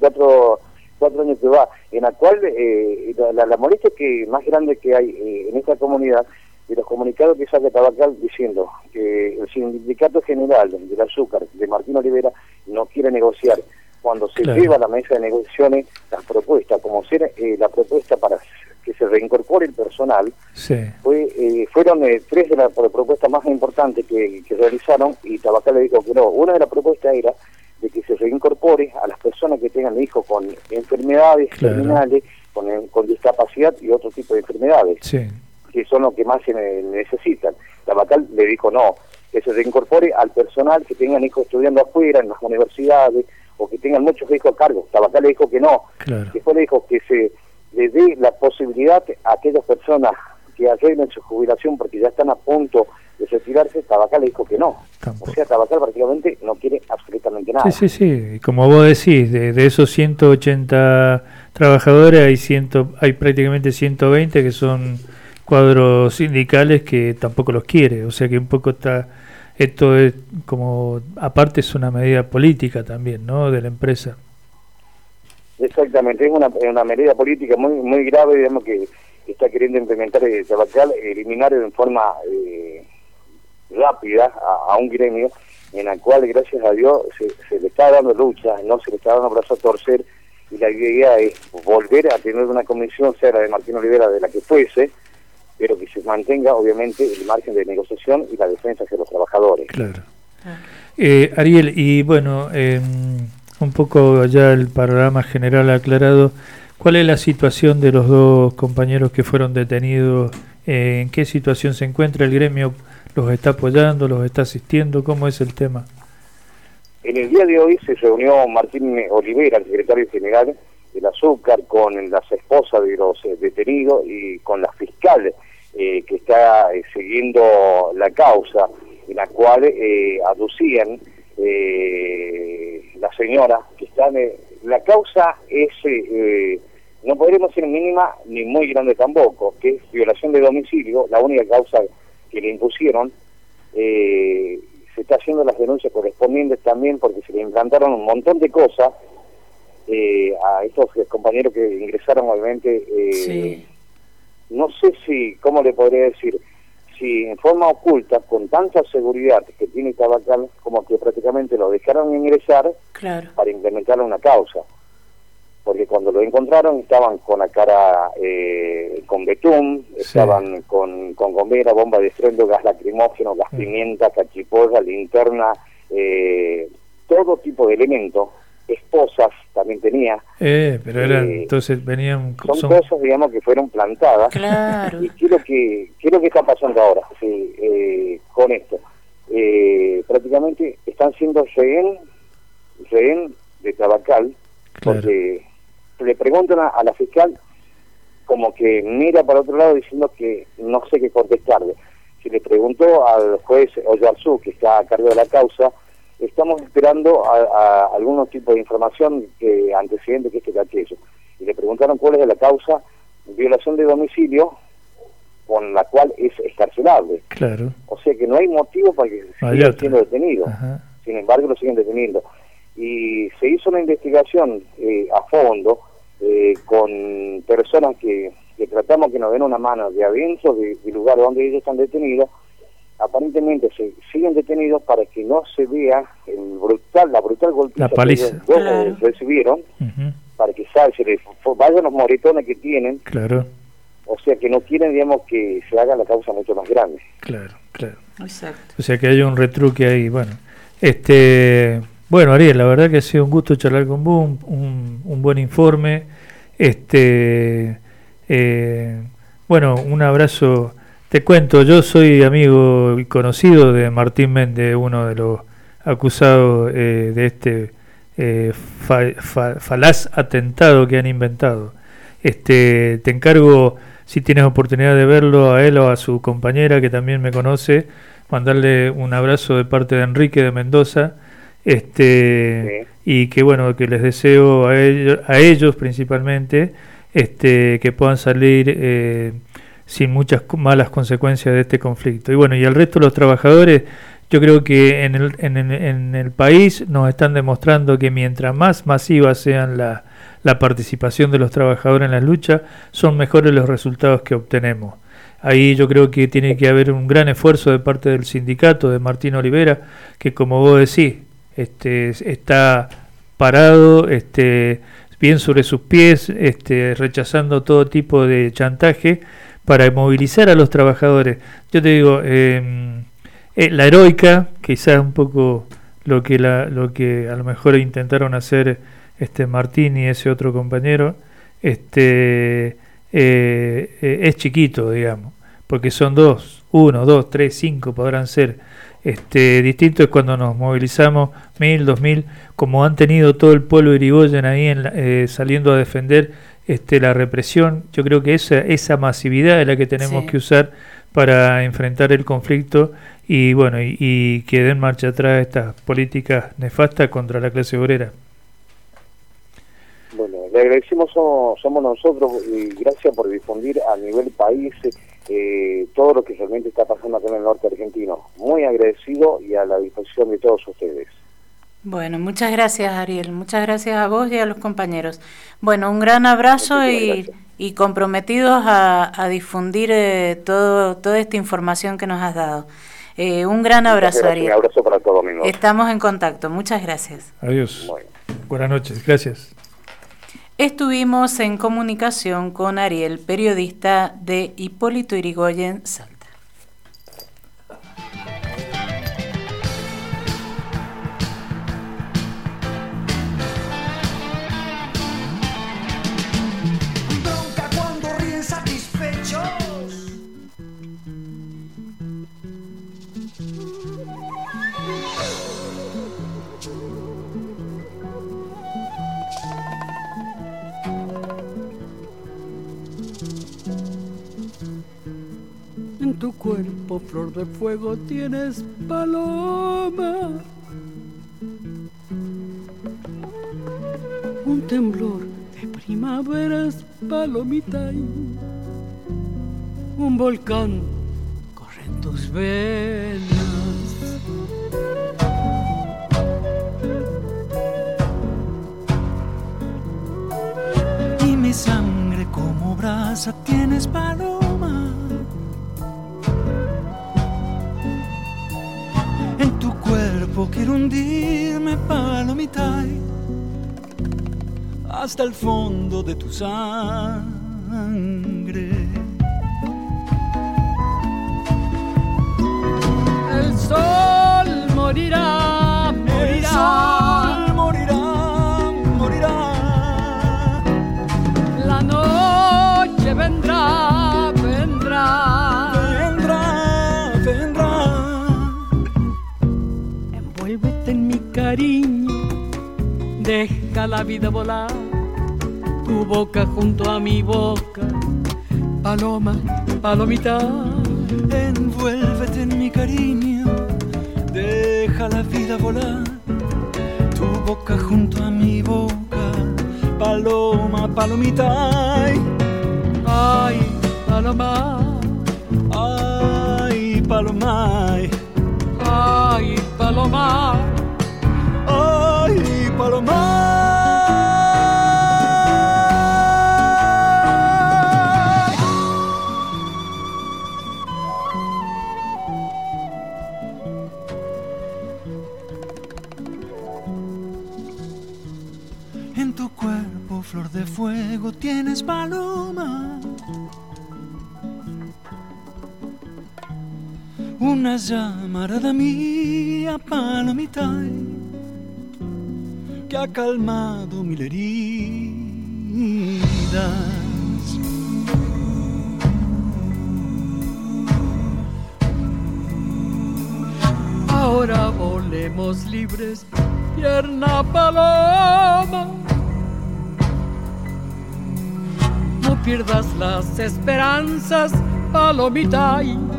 que va, en la cual la molestia más grande que hay en esta comunidad, de los comunicados que saca Tabacal diciendo que el sindicato general del azúcar de Martín Olivera no quiere negociar, cuando se lleva a la mesa de negociaciones las propuestas, como ser la propuesta para que se reincorpore el personal, fueron 3 de las propuestas más importantes que realizaron, y Tabacal le dijo que no. Una de las propuestas era de que se reincorpore a las personas que tengan hijos con enfermedades terminales, con discapacidad y otro tipo de enfermedades, que son los que más se necesitan. Tabacal le dijo no, que se reincorpore al personal que tengan hijos estudiando afuera, en las universidades, o que tengan muchos hijos a cargo. Tabacal le dijo que no. Después le dijo que se le dé la posibilidad a aquellas personas que arreglen su jubilación porque ya están a punto de retirarse. Tabacal le dijo que no. O sea, Tabacal prácticamente no quiere absolutamente nada. Sí. Y como vos decís, de esos 180 trabajadores hay prácticamente 120 que son cuadros sindicales que tampoco los quiere. O sea que un poco esto es como, aparte es una medida política también, ¿no?, de la empresa. Exactamente, es una medida política muy grave, digamos, que está queriendo implementar Tabacal, eliminar en forma rápida a un gremio en el cual, gracias a Dios, se le está dando lucha, no se le está dando brazo a torcer, y la idea es volver a tener una comisión, sea la de Martín Olivera, de la que fuese, pero que se mantenga, obviamente, el margen de negociación y la defensa hacia los trabajadores. Claro. Ariel, y bueno, un poco ya el panorama general aclarado, ¿cuál es la situación de los 2 compañeros que fueron detenidos? ¿En qué situación se encuentra el gremio? ¿Los está apoyando? ¿Los está asistiendo? ¿Cómo es el tema? En el día de hoy se reunió Martín Olivera, el secretario general del azúcar, con las esposas de los detenidos y con la fiscal que está siguiendo la causa, en la cual aducían la señora que está la causa es no podremos ser mínima ni muy grande tampoco, que es violación de domicilio, la única causa que le impusieron. Se está haciendo las denuncias correspondientes también, porque se le implantaron un montón de cosas a estos compañeros que ingresaron, obviamente, no sé cómo le podría decir, si en forma oculta, con tanta seguridad que tiene Tabacal, como que prácticamente lo dejaron ingresar para implementar una causa. Porque cuando lo encontraron estaban con la cara con betún, estaban con gombera, bomba de estruendo, gas lacrimógeno, gas pimienta, cachiporra, linterna, todo tipo de elementos. Esposas también tenía. Pero eran, entonces venían... Son cosas, digamos, que fueron plantadas. Claro. ¿Y qué es lo que está pasando ahora con esto? Prácticamente están siendo rehén de Tabacal, porque le preguntan a la fiscal como que mira para otro lado diciendo que no sé qué contestarle. Se le preguntó al juez Oyarzú, que está a cargo de la causa, estamos esperando a algunos tipos de información antecedente que cachezo. Y le preguntaron cuál es la causa: violación de domicilio, con la cual es excarcelable. Claro. O sea que no hay motivo para que siga siendo detenido. Ajá. Sin embargo, lo siguen deteniendo. Y se hizo una investigación a fondo con personas que tratamos que nos den una mano de adentro del lugar donde ellos están detenidos. Aparentemente se siguen detenidos para que no se vea la brutal golpiza que ellos recibieron, para que se les vayan los moretones que tienen. Claro. O sea que no quieren, digamos, que se haga la causa mucho más grande. Claro, claro. Exacto. O sea que haya un retruque ahí. Bueno, bueno, Ariel, la verdad que ha sido un gusto charlar con vos, un buen informe. Bueno, un abrazo. Te cuento, yo soy amigo y conocido de Martín Méndez, uno de los acusados de este falaz atentado que han inventado. Te encargo, si tienes oportunidad de verlo, a él o a su compañera que también me conoce, mandarle un abrazo de parte de Enrique de Mendoza, y que bueno, que les deseo a ellos principalmente, que puedan salir sin muchas malas consecuencias de este conflicto. Y bueno, y al resto de los trabajadores, yo creo que en el país nos están demostrando que mientras más masiva sean la participación de los trabajadores en la lucha, son mejores los resultados que obtenemos. Ahí yo creo que tiene que haber un gran esfuerzo de parte del sindicato de Martín Olivera, que como vos decís, está parado, bien sobre sus pies, rechazando todo tipo de chantaje para movilizar a los trabajadores. Yo te digo, la heroica, quizás un poco lo que a lo mejor intentaron hacer Martín y ese otro compañero, es chiquito, digamos, porque son 1, 2, 3, 5 podrán ser. Distinto es cuando nos movilizamos 1000, 2000, como han tenido todo el pueblo de Irigoyen ahí saliendo a defender la represión. Yo creo que esa masividad es la que tenemos que usar para enfrentar el conflicto y bueno, y que den marcha atrás estas políticas nefastas contra la clase obrera. Bueno, le agradecemos, somos nosotros, y gracias por difundir a nivel país todo lo que realmente está pasando acá en el norte argentino. Muy agradecido y a la disposición de todos ustedes. Bueno, muchas gracias, Ariel, muchas gracias a vos y a los compañeros. Bueno, un gran abrazo y comprometidos a difundir toda esta información que nos has dado. Un gran abrazo, Ariel. Un abrazo para todos, amigos. Estamos en contacto, muchas gracias. Adiós. Buenas noches, gracias. Estuvimos en comunicación con Ariel, periodista de Hipólito Yrigoyen, Salta. Bronca cuando ríen satisfechos. En tu cuerpo, flor de fuego, tienes paloma. Un temblor de primaveras, palomita. Un volcán corre en tus venas. Y mi sangre como brasa tienes, paloma. En tu cuerpo quiero hundirme, palomita, hasta el fondo de tu sangre. El sol morirá, morirá. El sol morirá, morirá. La noche vendrá, vendrá. Vendrá, vendrá. Envuélvete en mi cariño, deja la vida volar. Tu boca junto a mi boca, paloma, palomita. Envuélvete en mi cariño, deja la vida volar, tu boca junto a mi boca, paloma, palomita, ay, paloma, ay, paloma, ay, paloma, ay, paloma. En tu cuerpo, flor de fuego, tienes paloma, una llamarada mía, palomita, que ha calmado mil heridas. Ahora volemos libres, tierna paloma. No pierdas las esperanzas, palomita.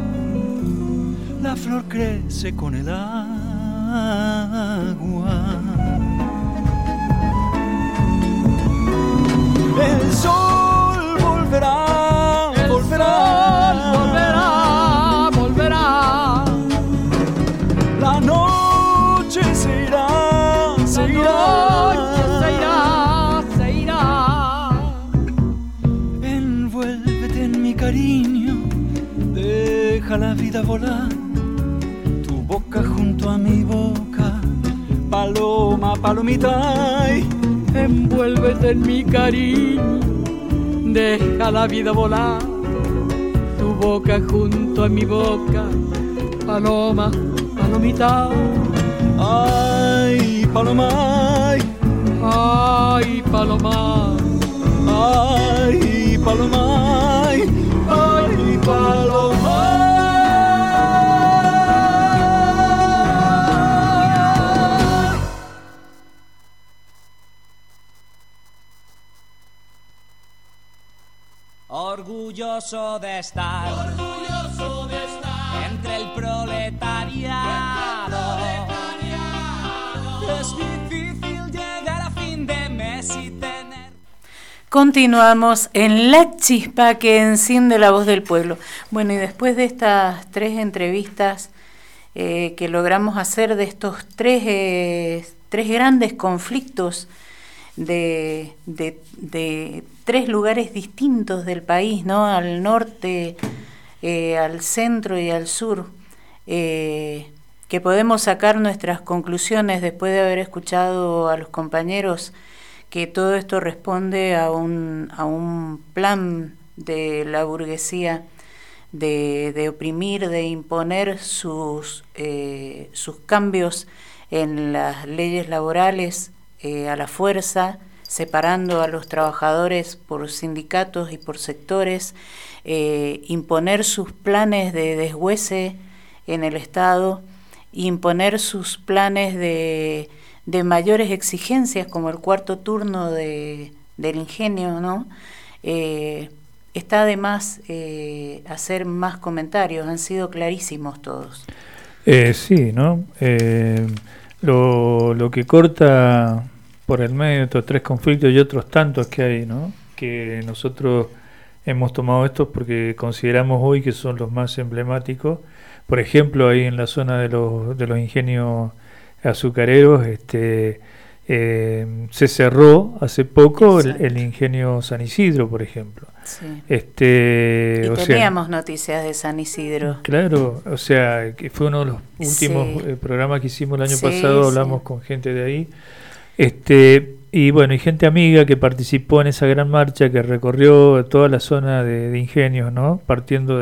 La flor crece con el agua. El sol volverá, el volverá, sol volverá, volverá. La noche se irá, se irá, se irá, se irá. Envuélvete en mi cariño, deja la vida volar, tu boca junto a mi boca, paloma, palomita. Envuélvete en mi cariño, deja la vida volar, tu boca junto a mi boca, paloma, palomita. Ay, paloma, ay, paloma, ay, paloma, ay, paloma. Orgulloso de estar entre el proletariado. Es difícil llegar a fin de mes y tener. Continuamos en La Chispa que enciende la voz del pueblo. Bueno, y después de estas 3 entrevistas que logramos hacer de estos tres grandes conflictos de 3 lugares distintos del país, ¿no? Al norte, al centro y al sur, que podemos sacar nuestras conclusiones después de haber escuchado a los compañeros que todo esto responde a un plan de la burguesía de oprimir, de imponer sus cambios en las leyes laborales a la fuerza, separando a los trabajadores por sindicatos y por sectores, imponer sus planes de deshuese en el Estado, imponer sus planes de mayores exigencias como el 4º turno del ingenio, ¿no? Está de más hacer más comentarios, han sido clarísimos todos. Sí, ¿no? Lo que corta por el medio de estos 3 conflictos y otros tantos que hay, ¿no? Que nosotros hemos tomado estos porque consideramos hoy que son los más emblemáticos. Por ejemplo, ahí en la zona de los ingenios azucareros, se cerró hace poco el ingenio San Isidro, por ejemplo. Sí. Y teníamos noticias de San Isidro. Claro, o sea, que fue uno de los últimos programas que hicimos el año pasado, hablamos con gente de ahí. Y bueno, y gente amiga que participó en esa gran marcha que recorrió toda la zona de ingenios, ¿no? Partiendo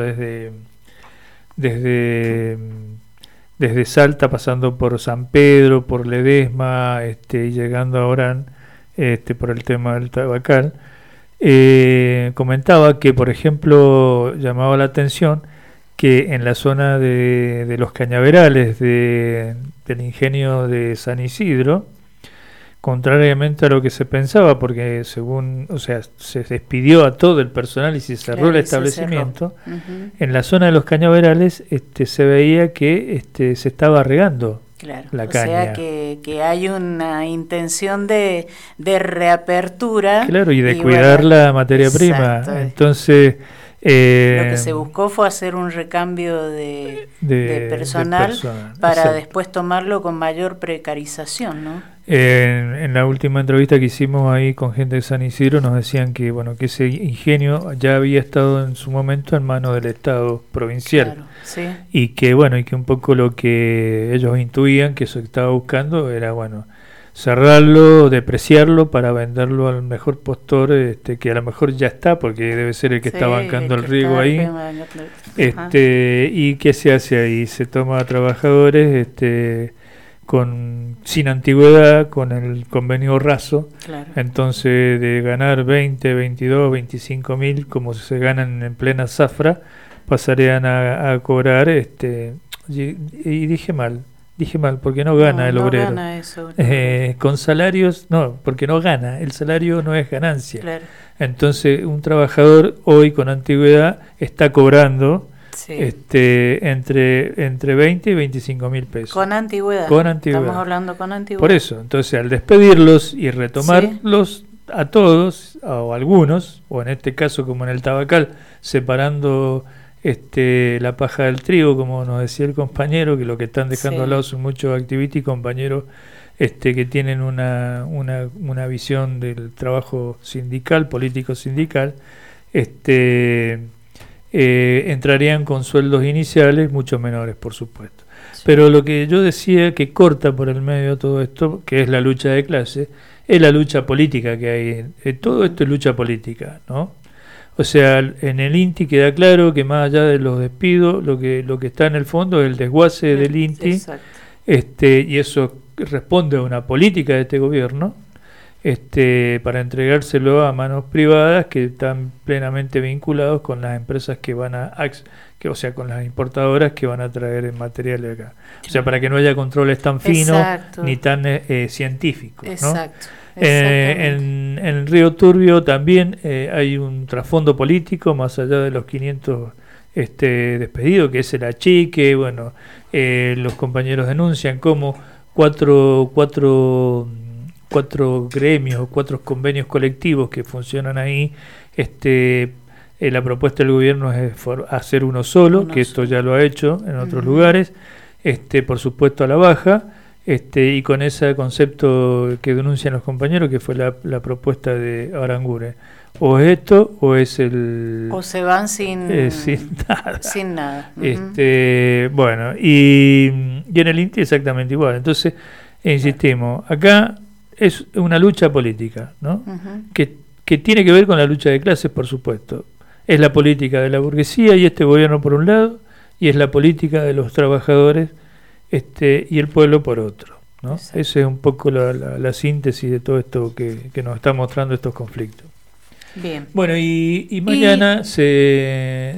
desde Salta, pasando por San Pedro, por Ledesma, y llegando a Orán, por el tema del tabacal. Comentaba que, por ejemplo, llamaba la atención que en la zona de los cañaverales del ingenio de San Isidro, contrariamente a lo que se pensaba, porque se despidió a todo el personal y se cerró el establecimiento. En la zona de los cañaverales se veía que se estaba regando la caña. O sea que hay una intención de reapertura. Claro, y de cuidar la materia prima. Entonces... lo que se buscó fue hacer un recambio de personal para después tomarlo con mayor precarización, ¿no? En la última entrevista que hicimos ahí con gente de San Isidro nos decían que que ese ingenio ya había estado en su momento en manos del Estado provincial. Claro, sí. Y que un poco lo que ellos intuían que eso estaba buscando era cerrarlo, depreciarlo para venderlo al mejor postor, que a lo mejor ya está, porque debe ser el que está bancando el riego ahí. ¿Y qué se hace ahí? Se toma a trabajadores sin antigüedad, con el convenio raso. Claro. Entonces, de ganar 20, 22, 25 mil, como se ganan en plena zafra, pasarían a cobrar, y dije mal, porque no gana el obrero. Gana eso, con salarios, no, porque no gana, el salario no es ganancia. Claro. Entonces, un trabajador hoy con antigüedad está cobrando entre 20 y 25 mil pesos. Con antigüedad. Estamos hablando con antigüedad. Por eso, entonces al despedirlos y retomarlos a todos, o algunos, o en este caso como en el tabacal, separando la paja del trigo, como nos decía el compañero, que lo que están dejando al lado son muchos activistas y compañeros que tienen una visión del trabajo sindical, político sindical, entrarían con sueldos iniciales mucho menores, por supuesto. Pero lo que yo decía que corta por el medio todo esto, que es la lucha de clase, es la lucha política que hay. Todo esto es lucha política, ¿no? O sea, en el INTI queda claro que más allá de los despidos, lo que está en el fondo es el desguace del INTI, y eso responde a una política de este gobierno, para entregárselo a manos privadas que están plenamente vinculados con las empresas que van con las importadoras que van a traer materiales acá. O sea, para que no haya controles tan finos ni tan científicos, ¿no? En el Río Turbio también hay un trasfondo político, más allá de los 500 despedidos, que es el achique. Los compañeros denuncian como cuatro gremios o 4 convenios colectivos que funcionan ahí. La propuesta del gobierno es hacer uno solo, esto ya lo ha hecho en otros lugares, por supuesto a la baja, y con ese concepto que denuncian los compañeros, que fue la propuesta de Aranguren. O es esto o es o se van sin nada. Sin nada. Y en el INTI exactamente igual. Entonces, insistimos, acá es una lucha política, ¿no? Que tiene que ver con la lucha de clases, por supuesto. Es la política de la burguesía y este gobierno por un lado, y es la política de los trabajadores y el pueblo por otro, ¿no? Esa es un poco la síntesis de todo esto que nos está mostrando estos conflictos. Bien. Bueno, y mañana se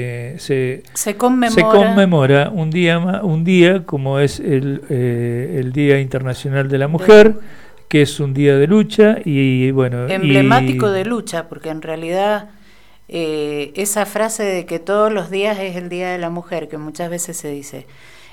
conmemora un día como es el Día Internacional de la Mujer, que es un día de lucha emblemático de lucha, porque en realidad esa frase de que todos los días es el Día de la Mujer, que muchas veces se dice,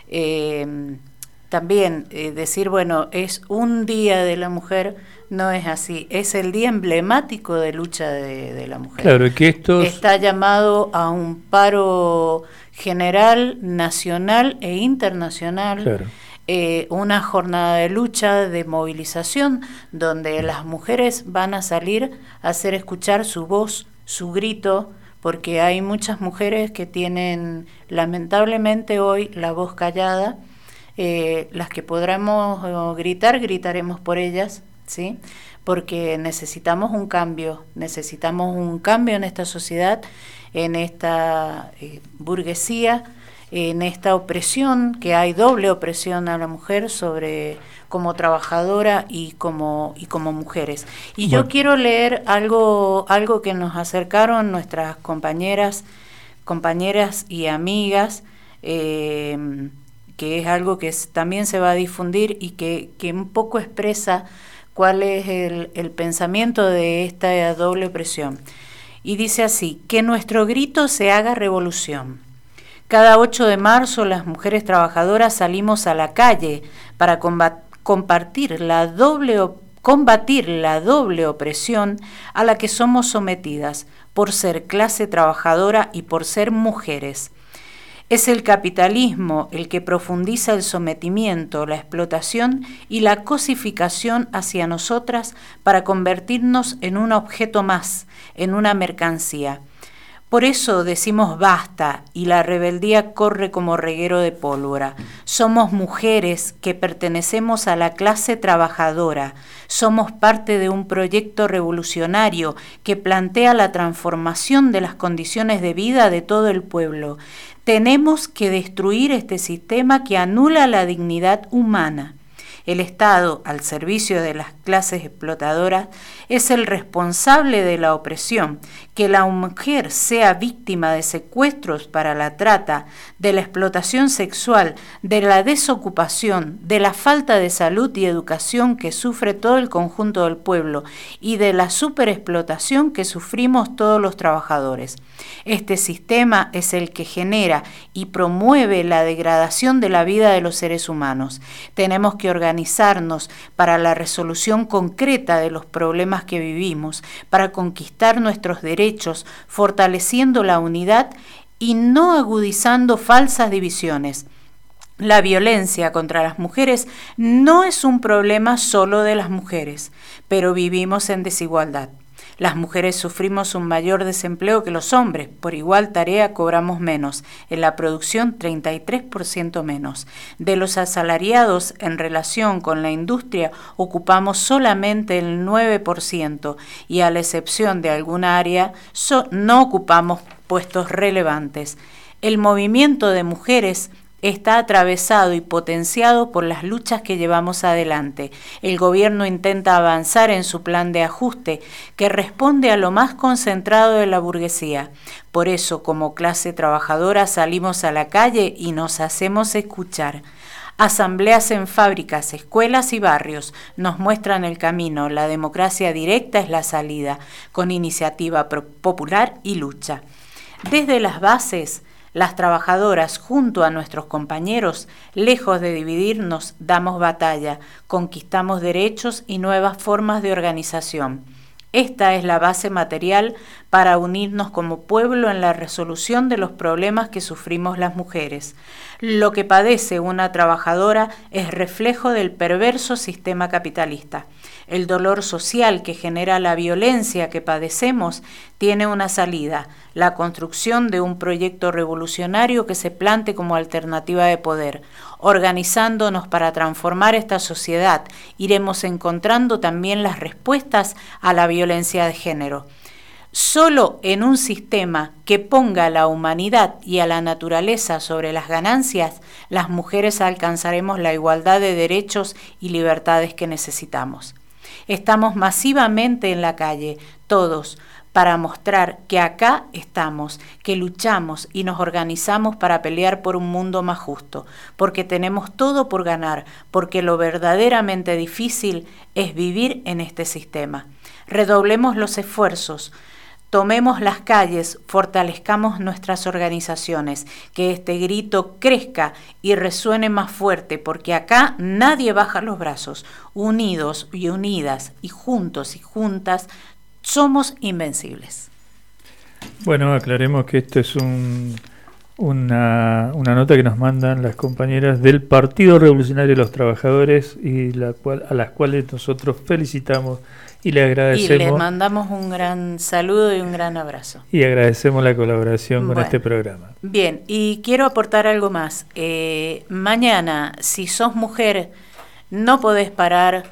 también decir es un día de la mujer, no es así, es el día emblemático de lucha de la mujer. Claro, que está llamado a un paro general, nacional e internacional. Claro. Una jornada de lucha, de movilización, donde las mujeres van a salir a hacer escuchar su voz, su grito, porque hay muchas mujeres que tienen lamentablemente hoy la voz callada. Las que podamos gritaremos por ellas, ¿sí? Porque necesitamos un cambio en esta sociedad, en esta burguesía, en esta opresión, que hay doble opresión a la mujer como trabajadora y como mujeres. Y yo quiero leer algo que nos acercaron nuestras compañeras y amigas, que es algo que también se va a difundir y que un poco expresa cuál es el pensamiento de esta doble opresión. Y dice así: que nuestro grito se haga revolución. Cada 8 de marzo las mujeres trabajadoras salimos a la calle para combatir la doble opresión a la que somos sometidas por ser clase trabajadora y por ser mujeres. Es el capitalismo el que profundiza el sometimiento, la explotación y la cosificación hacia nosotras para convertirnos en un objeto más, en una mercancía. Por eso decimos basta y la rebeldía corre como reguero de pólvora. Somos mujeres que pertenecemos a la clase trabajadora. Somos parte de un proyecto revolucionario que plantea la transformación de las condiciones de vida de todo el pueblo. Tenemos que destruir este sistema que anula la dignidad humana. El Estado, al servicio de las clases explotadoras, es el responsable de la opresión. Que la mujer sea víctima de secuestros para la trata, de la explotación sexual, de la desocupación, de la falta de salud y educación que sufre todo el conjunto del pueblo y de la superexplotación que sufrimos todos los trabajadores. Este sistema es el que genera y promueve la degradación de la vida de los seres humanos. Tenemos que organizarnos para la resolución concreta de los problemas que vivimos, para conquistar nuestros derechos, fortaleciendo la unidad y no agudizando falsas divisiones. La violencia contra las mujeres no es un problema solo de las mujeres, pero vivimos en desigualdad. Las mujeres sufrimos un mayor desempleo que los hombres. Por igual tarea cobramos menos. En la producción, 33% menos. De los asalariados en relación con la industria, ocupamos solamente el 9% y a la excepción de alguna área, no ocupamos puestos relevantes. El movimiento de mujeres está atravesado y potenciado por las luchas que llevamos adelante. El gobierno intenta avanzar en su plan de ajuste, que responde a lo más concentrado de la burguesía. Por eso, como clase trabajadora, salimos a la calle y nos hacemos escuchar. Asambleas en fábricas, escuelas y barrios nos muestran el camino. La democracia directa es la salida, con iniciativa popular y lucha. Desde las bases, las trabajadoras, junto a nuestros compañeros, lejos de dividirnos, damos batalla, conquistamos derechos y nuevas formas de organización. Esta es la base material para unirnos como pueblo en la resolución de los problemas que sufrimos las mujeres. Lo que padece una trabajadora es reflejo del perverso sistema capitalista. El dolor social que genera la violencia que padecemos tiene una salida, la construcción de un proyecto revolucionario que se plante como alternativa de poder. Organizándonos para transformar esta sociedad, iremos encontrando también las respuestas a la violencia de género. Solo en un sistema que ponga a la humanidad y a la naturaleza sobre las ganancias, las mujeres alcanzaremos la igualdad de derechos y libertades que necesitamos. Estamos masivamente en la calle, todos, para mostrar que acá estamos, que luchamos y nos organizamos para pelear por un mundo más justo, porque tenemos todo por ganar, porque lo verdaderamente difícil es vivir en este sistema. Redoblemos los esfuerzos, tomemos las calles, fortalezcamos nuestras organizaciones, que este grito crezca y resuene más fuerte, porque acá nadie baja los brazos. Unidos y unidas y juntos y juntas, somos invencibles. Bueno, aclaremos que esto es una nota que nos mandan las compañeras del Partido Revolucionario de los Trabajadores y a las cuales nosotros felicitamos y le agradecemos. Y le mandamos un gran saludo y un gran abrazo. Y agradecemos la colaboración con este programa. Bien, y quiero aportar algo más. Mañana, si sos mujer, no podés parar,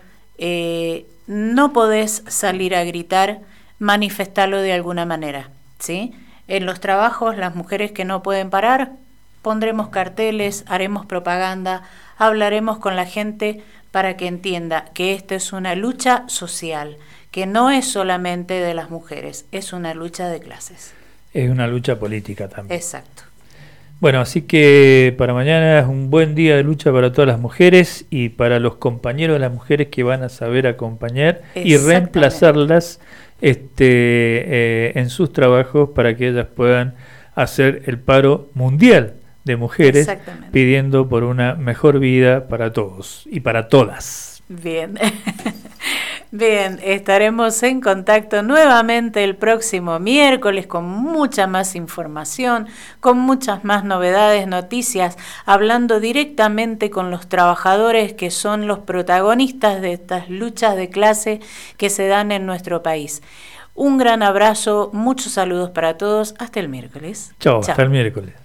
no podés salir a gritar, manifestarlo de alguna manera, ¿sí? En los trabajos, las mujeres que no pueden parar, pondremos carteles, haremos propaganda, hablaremos con la gente para que entienda que esto es una lucha social, que no es solamente de las mujeres, es una lucha de clases. Es una lucha política también. Exacto. Bueno, así que para mañana es un buen día de lucha para todas las mujeres y para los compañeros de las mujeres que van a saber acompañar y reemplazarlas en sus trabajos para que ellas puedan hacer el paro mundial de mujeres pidiendo por una mejor vida para todos y para todas. Bien. Bien, estaremos en contacto nuevamente el próximo miércoles con mucha más información, con muchas más novedades, noticias, hablando directamente con los trabajadores que son los protagonistas de estas luchas de clase que se dan en nuestro país. Un gran abrazo, muchos saludos para todos, hasta el miércoles. Chao, hasta el miércoles.